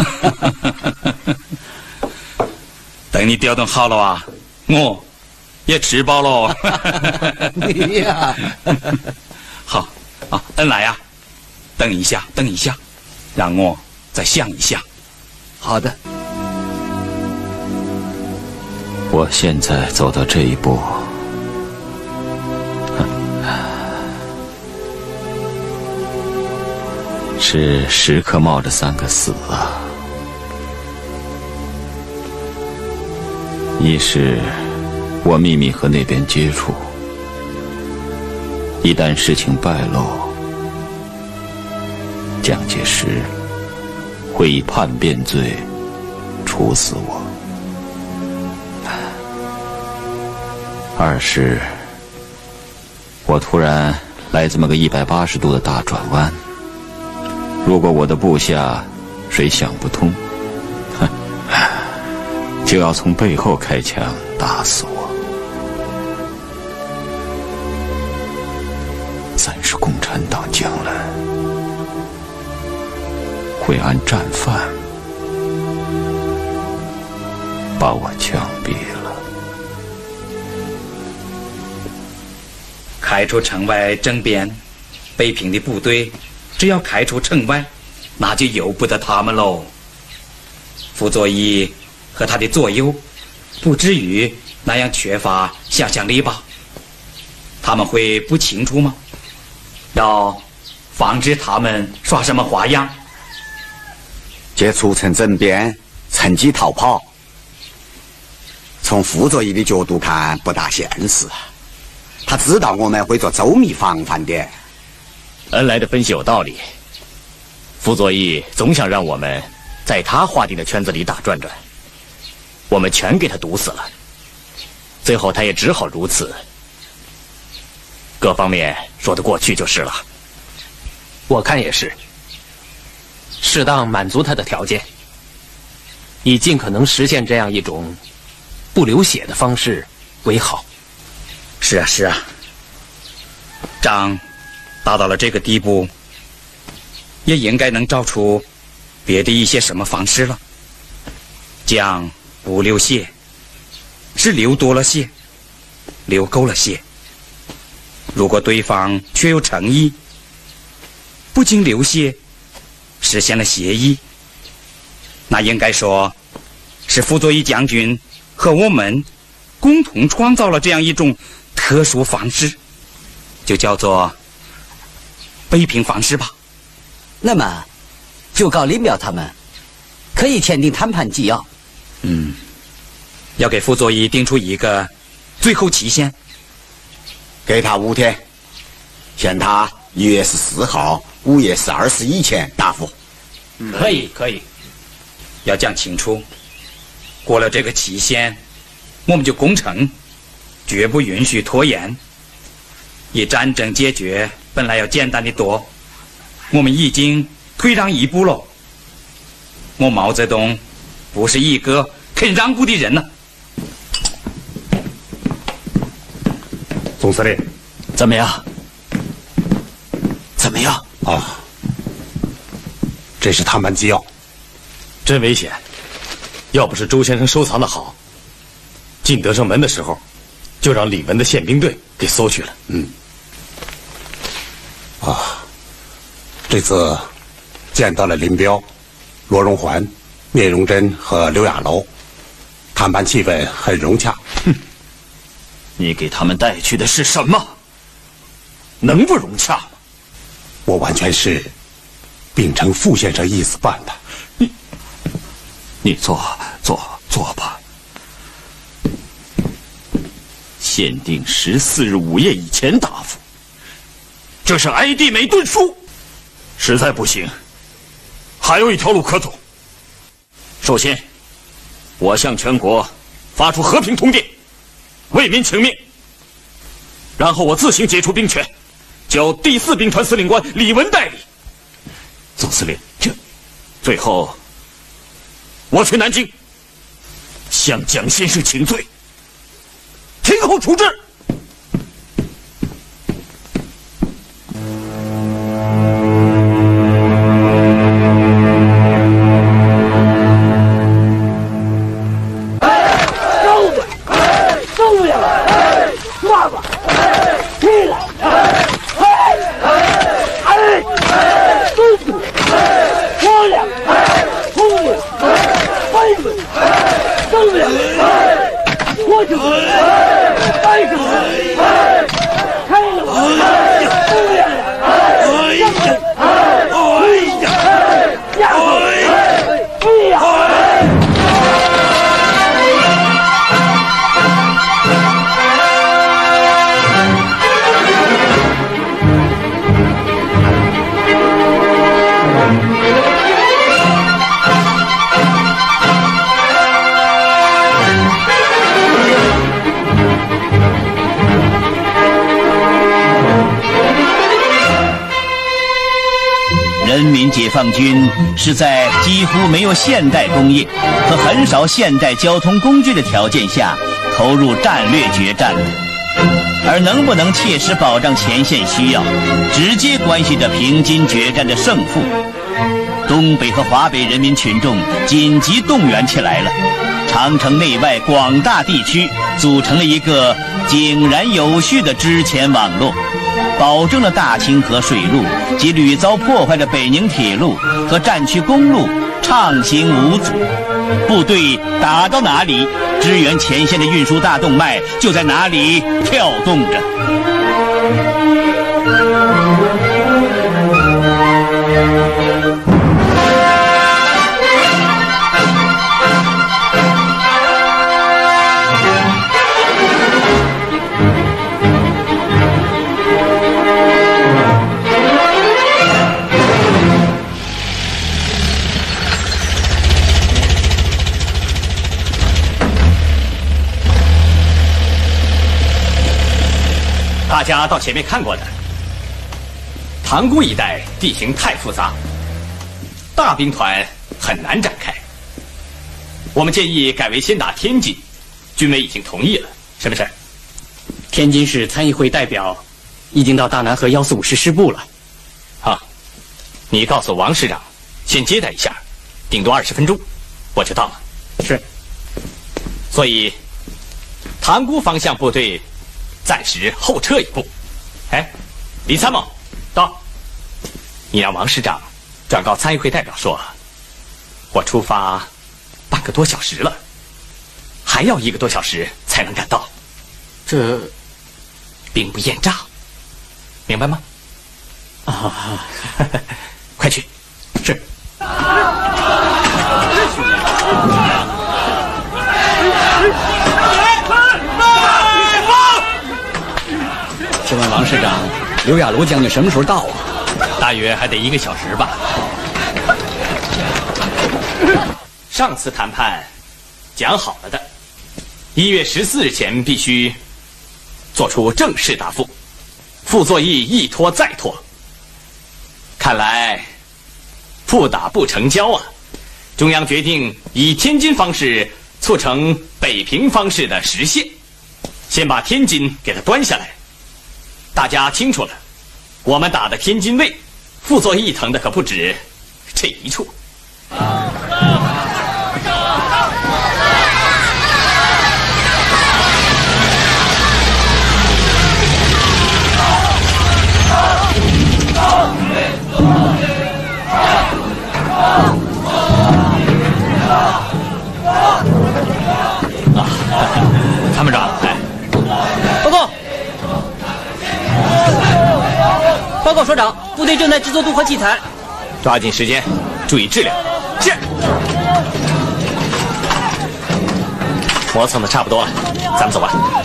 等你调动好了啊，我也吃饱了。 你呀， 好啊，恩来呀，等一下，等一下，让我再想一想。 好的。 我现在走到这一步，是时刻冒着3个死啊！一是我秘密和那边接触，一旦事情败露，蒋介石会以叛变罪处死我。二是我突然来这么个180度的大转弯，如果我的部下谁想不通，就要从背后开枪打死我。3是共产党将来会按战犯把我枪毙了。 开出城外征边，北平的部队只要开出城外，那就由不得他们喽。傅作义和他的左右不至于那样缺乏想象力吧？他们会不清楚吗？要防止他们耍什么花样？ 接促成政变，趁机逃跑。从傅作义的角度看，不大现实。他知道我们会做周密防范的。 恩来的分析有道理。傅作义总想让我们在他划定的圈子里打转转，我们全给他堵死了，最后他也只好如此。各方面说得过去就是了。 我看也是，适当满足他的条件，以尽可能实现这样一种不流血的方式为好。 是啊，是啊，仗达到了这个地步，也应该能找出别的一些什么方式了。将不流血，是流多了血，流够了血。如果对方确有诚意，不经流血，实现了协议，那应该说是傅作义将军和我们共同创造了这样一种特殊方式，就叫做北平方式吧。 那么就告林彪他们可以签订谈判纪要。 要给傅作义定出一个最后期限， 给他5天，限他1月14号午夜12时以前答复。 可以，可以。 要讲清楚，过了这个期限，我们就攻城，绝不允许拖延。以战争解决本来要简单的多，我们已经退让一步了。我毛泽东不是一个肯让步的人呢。 总司令， 怎么样？ 怎么样？ 啊，这是谈判纪要， 真危险！要不是周先生收藏的好，进德胜门的时候，就让李文的宪兵队给搜去了。 这次见到了林彪、罗荣桓、聂荣臻和刘亚楼，谈判气氛很融洽。 你给他们带去的是什么？能不融洽吗？ 我完全是秉承傅先生意思办的。 你坐吧。限定14日午夜以前答复，这是挨地美顿书，实在不行，还有一条路可走。首先，我向全国发出和平通电，为民请命，然后我自行解除兵权，交第4兵团司令官李文代理。总司令，最后我去南京向蒋先生请罪，听候处置。 人民解放军是在几乎没有现代工业和很少现代交通工具的条件下投入战略决战的，而能不能切实保障前线需要，直接关系着平津决战的胜负。东北和华北人民群众紧急动员起来了，长城内外广大地区组成了一个井然有序的支前网络，保证了大清河水路及屡遭破坏的北宁铁路和战区公路畅行无阻。部队打到哪里，支援前线的运输大动脉就在哪里跳动着。 大家到前面看过的，塘沽一带地形太复杂，大兵团很难展开。我们建议改为先打天津，军委已经同意了，是不是？ 天津市参议会代表已经到大南河145师师部了。 好，你告诉王师长，先接待一下，顶多20分钟，我就到了。 是。 所以，塘沽方向部队暂时后撤一步。哎，李参谋，到。你让王师长转告参议会代表说，我出发半个多小时了，还要1个多小时才能赶到。 这兵不厌诈，明白吗？ 啊， 快去。是。 请问王师长，刘亚楼将军什么时候到啊？ 大约还得1个小时吧。上次谈判讲好了的，1月14日前必须做出正式答复，傅作义一拖再拖，看来不打不成交啊！中央决定以天津方式促成北平方式的实现，先把天津给它端下来。大家清楚了，我们打的天津卫，傅作义疼的可不止这一处。参谋长，来， 报告。报告所长，部队正在制作渡河器材， 抓紧时间，注意质量。是。磨蹭的差不多了，咱们走吧。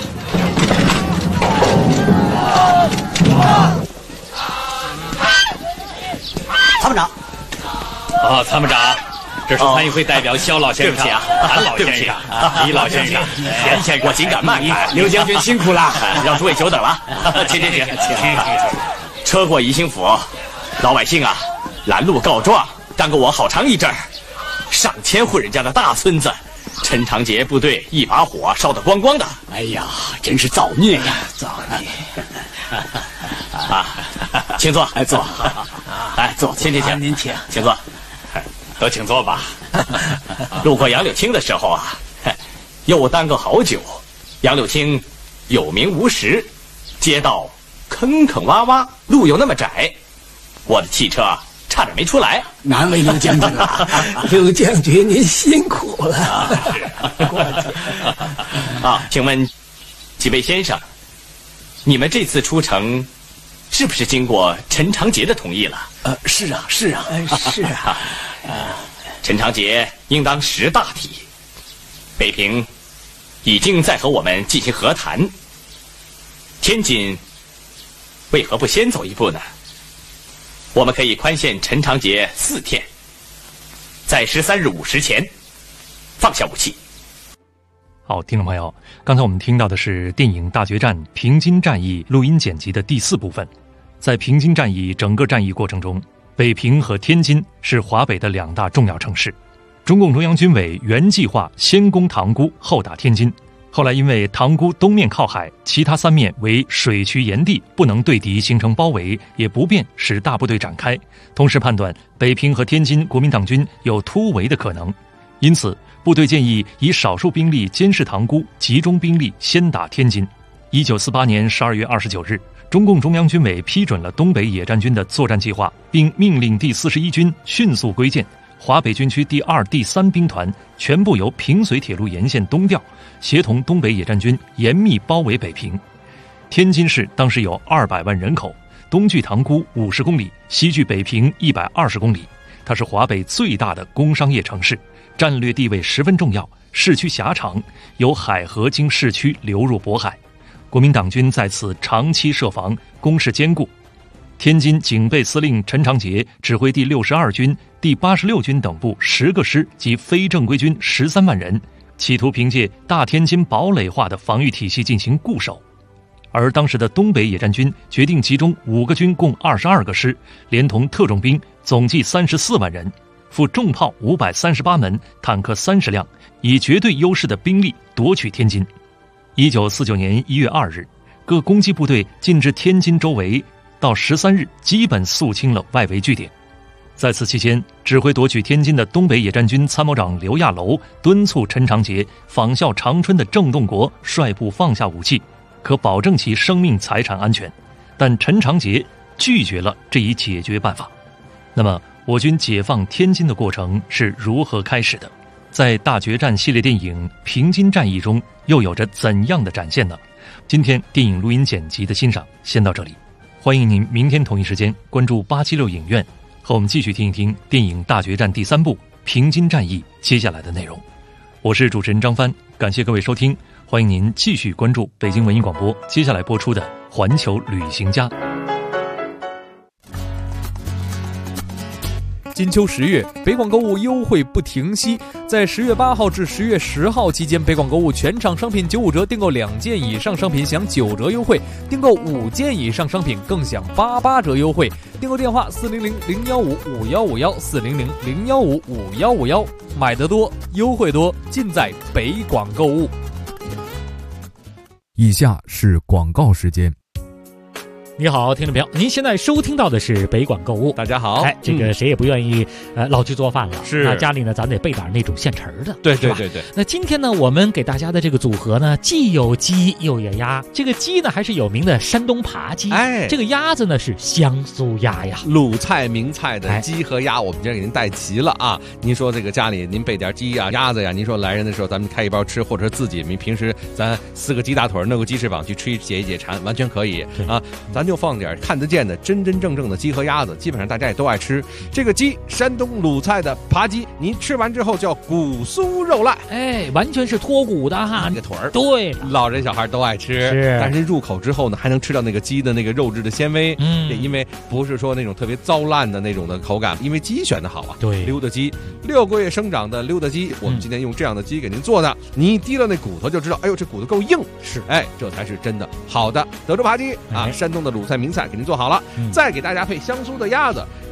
参谋长。 哦，参谋长，这是参议会代表肖老先生。对不起啊，韩老先生，李老先生，严先生，我紧赶慢赶。刘将军辛苦了，让诸位久等了。请。车过宜兴府，老百姓啊，拦路告状，耽搁我好长一阵儿。 上千户人家的大村子，陈长捷部队一把火烧得光光的。 哎呀，真是造孽呀！ 造孽！请坐，坐。坐，请。 您请坐。都请坐吧。路过杨柳青的时候啊，又耽搁好久。杨柳青有名无实，街道坑坑洼洼，路又那么窄，我的汽车差点没出来。 难为刘将军了，刘将军您辛苦了。 请问几位先生，你们这次出城是不是经过陈长捷的同意了？ 是啊。 陈长捷应当识大体，北平已经在和我们进行和谈，天津为何不先走一步呢？我们可以宽限陈长捷4天，在13日午时前放下武器。 好，听众朋友，刚才我们听到的是电影《大决战》平津战役录音剪辑的第4部分。在平津战役整个战役过程中，北平和天津是华北的2大重要城市。中共中央军委原计划先攻塘沽，后打天津。后来因为塘沽东面靠海，其他3面为水渠沿地，不能对敌形成包围，也不便使大部队展开。同时判断北平和天津国民党军有突围的可能，因此部队建议以少数兵力监视塘沽，集中兵力先打天津。1948年12月29日，中共中央军委批准了东北野战军的作战计划，并命令第41军迅速归建。华北军区第2、第3兵团全部由平绥铁路沿线东调，协同东北野战军严密包围北平。天津市当时有200万人口，东距塘沽50公里，西距北平120公里，它是华北最大的工商业城市，战略地位十分重要，市区狭长，有海河经市区流入渤海。国民党军在此长期设防，工事坚固。天津警备司令陈长捷指挥第62军、第86军等部10个师及非正规军13万人，企图凭借大天津堡垒化的防御体系进行固守。而当时的东北野战军决定集中5个军共22个师，连同特种兵总计34万人，附重炮538门，坦克30辆，以绝对优势的兵力夺取天津。1949年1月2日，各攻击部队进至天津周围，到13日基本肃清了外围据点。在此期间，指挥夺取天津的东北野战军参谋长刘亚楼敦促陈长捷仿效长春的郑洞国率部放下武器，可保证其生命财产安全。但陈长捷拒绝了这一解决办法。那么我军解放天津的过程是如何开始的？在大决战系列电影平津战役中又有着怎样的展现呢？今天电影录音剪辑的欣赏先到这里，欢迎您明天同一时间关注876影院，和我们继续听一听电影《大决战》第3部平津战役接下来的内容。我是主持人张帆，感谢各位收听，欢迎您继续关注北京文艺广播接下来播出的《环球旅行家》。 金秋10月，北广购物优惠不停息。在10月8号至10月10号期间，北广购物全场商品95折，订购2件以上商品享9折优惠，订购5件以上商品更享88折优惠。订购电话400-015-5151，400-015-5151，买得多，优惠多，尽在北广购物。 以下是广告时间。 你好，听众朋友，您现在收听到的是北广购物。 大家好， 这个谁也不愿意老去做饭了， 是那家里呢，咱得备点那种现成的， 对。 那今天呢，我们给大家的这个组合呢，既有鸡又有鸭。这个鸡呢，还是有名的山东扒鸡，这个鸭子呢是香酥鸭呀， 鲁菜名菜的鸡和鸭，我们今天给您带齐了啊。您说这个家里您备点鸡呀、鸭子呀，您说来人的时候咱们开一包吃，或者自己平时咱撕个鸡大腿，弄个鸡翅膀去吃解一解馋，完全可以啊。咱就放点看得见的真真正正的鸡和鸭子，基本上大家也都爱吃。这个鸡，山东鲁菜的扒鸡，您吃完之后叫骨酥肉烂， 完全是脱骨的哈， 那个腿儿， 对， 老人小孩都爱吃。 是， 但是入口之后呢，还能吃到那个鸡的那个肉质的纤维。因为不是说那种特别糟烂的那种的口感，因为鸡选的好啊。 对， 溜达鸡，6个月生长的溜达鸡，我们今天用这样的鸡给您做的，你一滴了那骨头就知道，哎呦，这骨头够硬， 是， 这才是真的好的德州扒鸡啊，山东的鲁菜名菜给您做好了，再给大家配香酥的鸭子。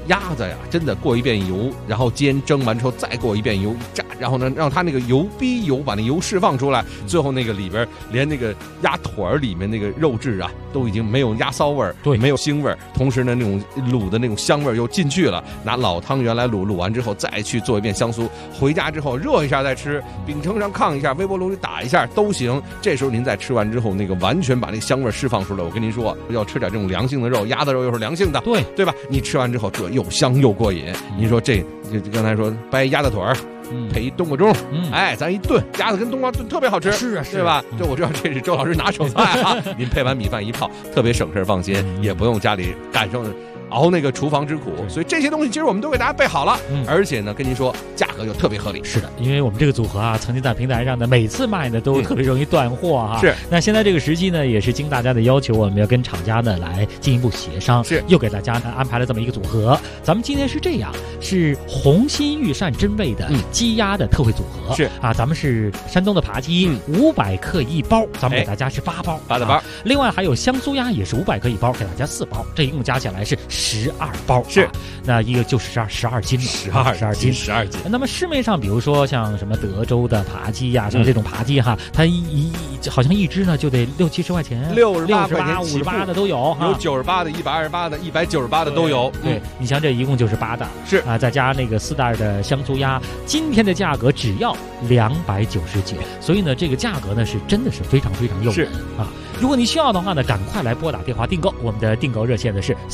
鸭子呀，真的过一遍油，然后煎蒸完之后再过一遍油炸，然后呢让它那个油逼油把那油释放出来，最后那个里边连那个鸭腿里面那个肉质啊都已经没有鸭骚味儿，对，没有腥味儿，同时呢那种卤的那种香味儿又进去了，拿老汤圆来卤完之后再去做一遍香酥，回家之后热一下再吃，饼铛上炕一下，微波炉里打一下都行。这时候您再吃完之后，那个完全把那个香味释放出来。我跟您说，要吃点这种良性的肉，鸭子肉又是良性的，对吧？你吃完之后这又香又过瘾。您说这刚才说掰鸭子腿儿。配一冬瓜盅，哎，咱一炖鸭子跟冬瓜炖特别好吃，是啊，对吧？这我知道这是周老师拿手菜啊。您配完米饭一泡，特别省事放心，也不用家里感受熬那个厨房之苦，所以这些东西其实我们都给大家备好了，而且呢，跟您说价格又特别合理。 是的，因为我们这个组合啊，曾经在平台上呢，每次卖呢都特别容易断货哈。是，那现在这个时期呢，也是经大家的要求，我们要跟厂家呢来进一步协商，是又给大家呢安排了这么一个组合。咱们今天是这样，是红心御膳真味的鸡鸭的特惠组合，是啊，咱们是山东的扒鸡，500克一包，咱们给大家是8包，8的包。另外还有香酥鸭也是500克一包，给大家4包，这一共加起来是12包，是那一个就是12斤了，12斤。那么市面上比如说像什么德州的扒鸡呀，像这种扒鸡哈，它好像一只呢就得60-70块钱，68、58的都有， 有98的、128的、198的都有。 对，你像这一共就是8袋，是啊，再加那个4袋的香酥鸭，今天的价格只要299，所以呢，这个价格呢是真的是非常非常诱人啊。如果你需要的话呢，赶快来拨打电话订购，我们的订购热线呢是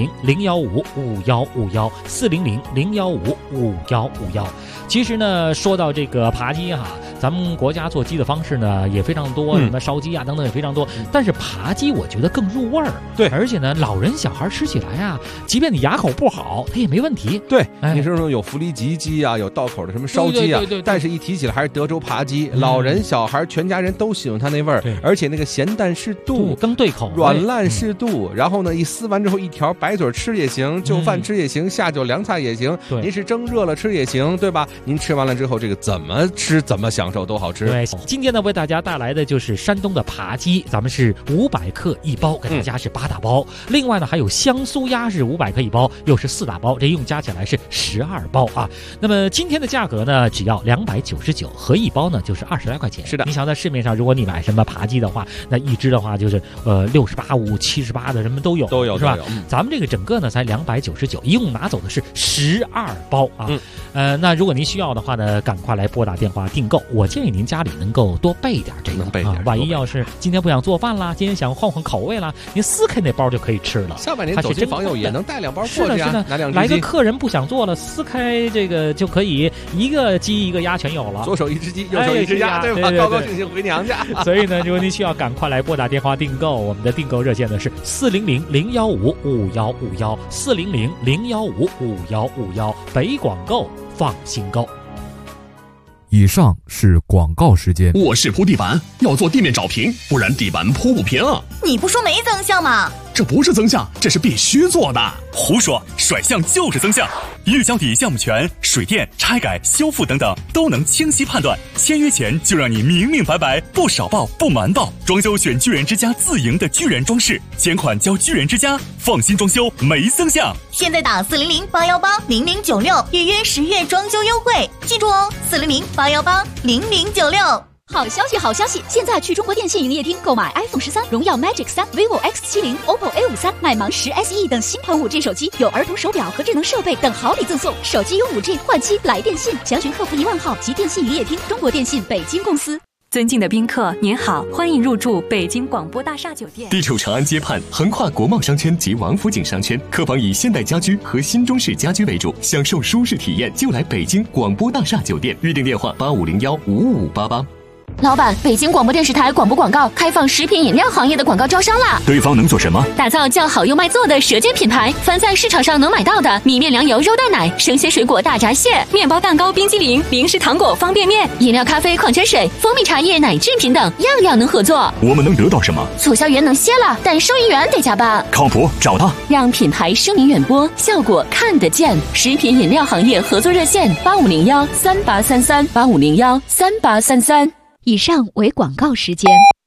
400-015-5151，400-015-5151。其实呢，说到这个扒鸡哈，咱们国家做鸡的方式呢也非常多，什么烧鸡啊等等也非常多，但是扒鸡我觉得更入味儿。对，而且呢，老人小孩吃起来啊，即便你牙口不好，它也没问题。 对，你说有弗里吉鸡啊，有道口的什么烧鸡啊，但是一提起来还是德州扒鸡，老人小孩全家人都喜欢它那味儿，而且那个咸淡适度， 更对口， 软烂适度。然后呢，一撕完之后一条白嘴吃也行，就饭吃也行，下酒凉菜也行，您是蒸热了吃也行，对吧？您吃完了之后，这个怎么吃怎么享受都好吃。 对，今天呢为大家带来的就是山东的扒鸡，咱们是500克一包，给大家是8大包。另外呢还有香酥鸭是500克一包，又是4大包，这一共加起来是12包啊。那么今天的价格呢只要299，合一包呢就是20来块钱。是的，你想在市面上，如果你买什么扒鸡的话，那一只的话就是68、5、78的什么都有是吧？咱们这个整个呢才299，一共拿走的是12包啊。那如果您需要的话呢，赶快来拨打电话订购。我建议您家里能够多备点这个，备点万一要是今天不想做饭啦，今天想换换口味啦，您撕开那包就可以吃了。 下半年走亲访友也能带2包过去啊。 是的，拿2只鸡。来个客人不想做了，撕开这个就可以一个鸡一个鸭全有了， 左手一只鸡，右手一只鸭，对吧？高高兴兴回娘家。 所以呢，如果您需要，赶快来拨打电话订购。我们的订购热线呢是400-015-5151，400-015-5151，北广购放心购。 以上是广告时间。 我是铺地板，要做地面找平，不然地板铺不平啊。 你不说没增项吗？ 这不是增项，这是必须做的。胡说，甩项就是增项。预交底项目权、水电、拆改、修复等等都能清晰判断。签约前就让你明明白白，不少报不瞒报。装修选巨人之家自营的巨人装饰，钱款交巨人之家，放心装修没增项。 现在打400-818-0096预约10月装修优惠，记住哦，400-818-0096。 好消息，好消息！现在去中国电信营业厅购买 iPhone 13、荣耀 Magic 3、vivo X70、OPPO A53、麦芒10 SE 等新款 5G 手机，有儿童手表和智能设备等好礼赠送。手机有 5G 换机来电信，详询客服1万号及电信营业厅。中国电信北京公司。 尊敬的宾客，您好，欢迎入住北京广播大厦酒店。 地处长安街畔，横跨国贸商圈及王府井商圈，客房以现代家居和新中式家居为主，享受舒适体验就来北京广播大厦酒店。预订电话8501-55588。 老板，北京广播电视台广播广告开放食品饮料行业的广告招商啦！ 对方能做什么？ 打造叫好又卖座的舌尖品牌，凡在市场上能买到的米面粮油肉蛋奶、生鲜水果大闸蟹、面包蛋糕、冰激凌、零食糖果、方便面、饮料咖啡、矿泉水、蜂蜜茶叶、奶制品等，样样能合作。 我们能得到什么？ 促销员能歇了，但收银员得加班。 靠谱，找他， 让品牌声名远播，效果看得见。食品饮料行业合作热线8501-3833，8501-3833。以上为广告时间。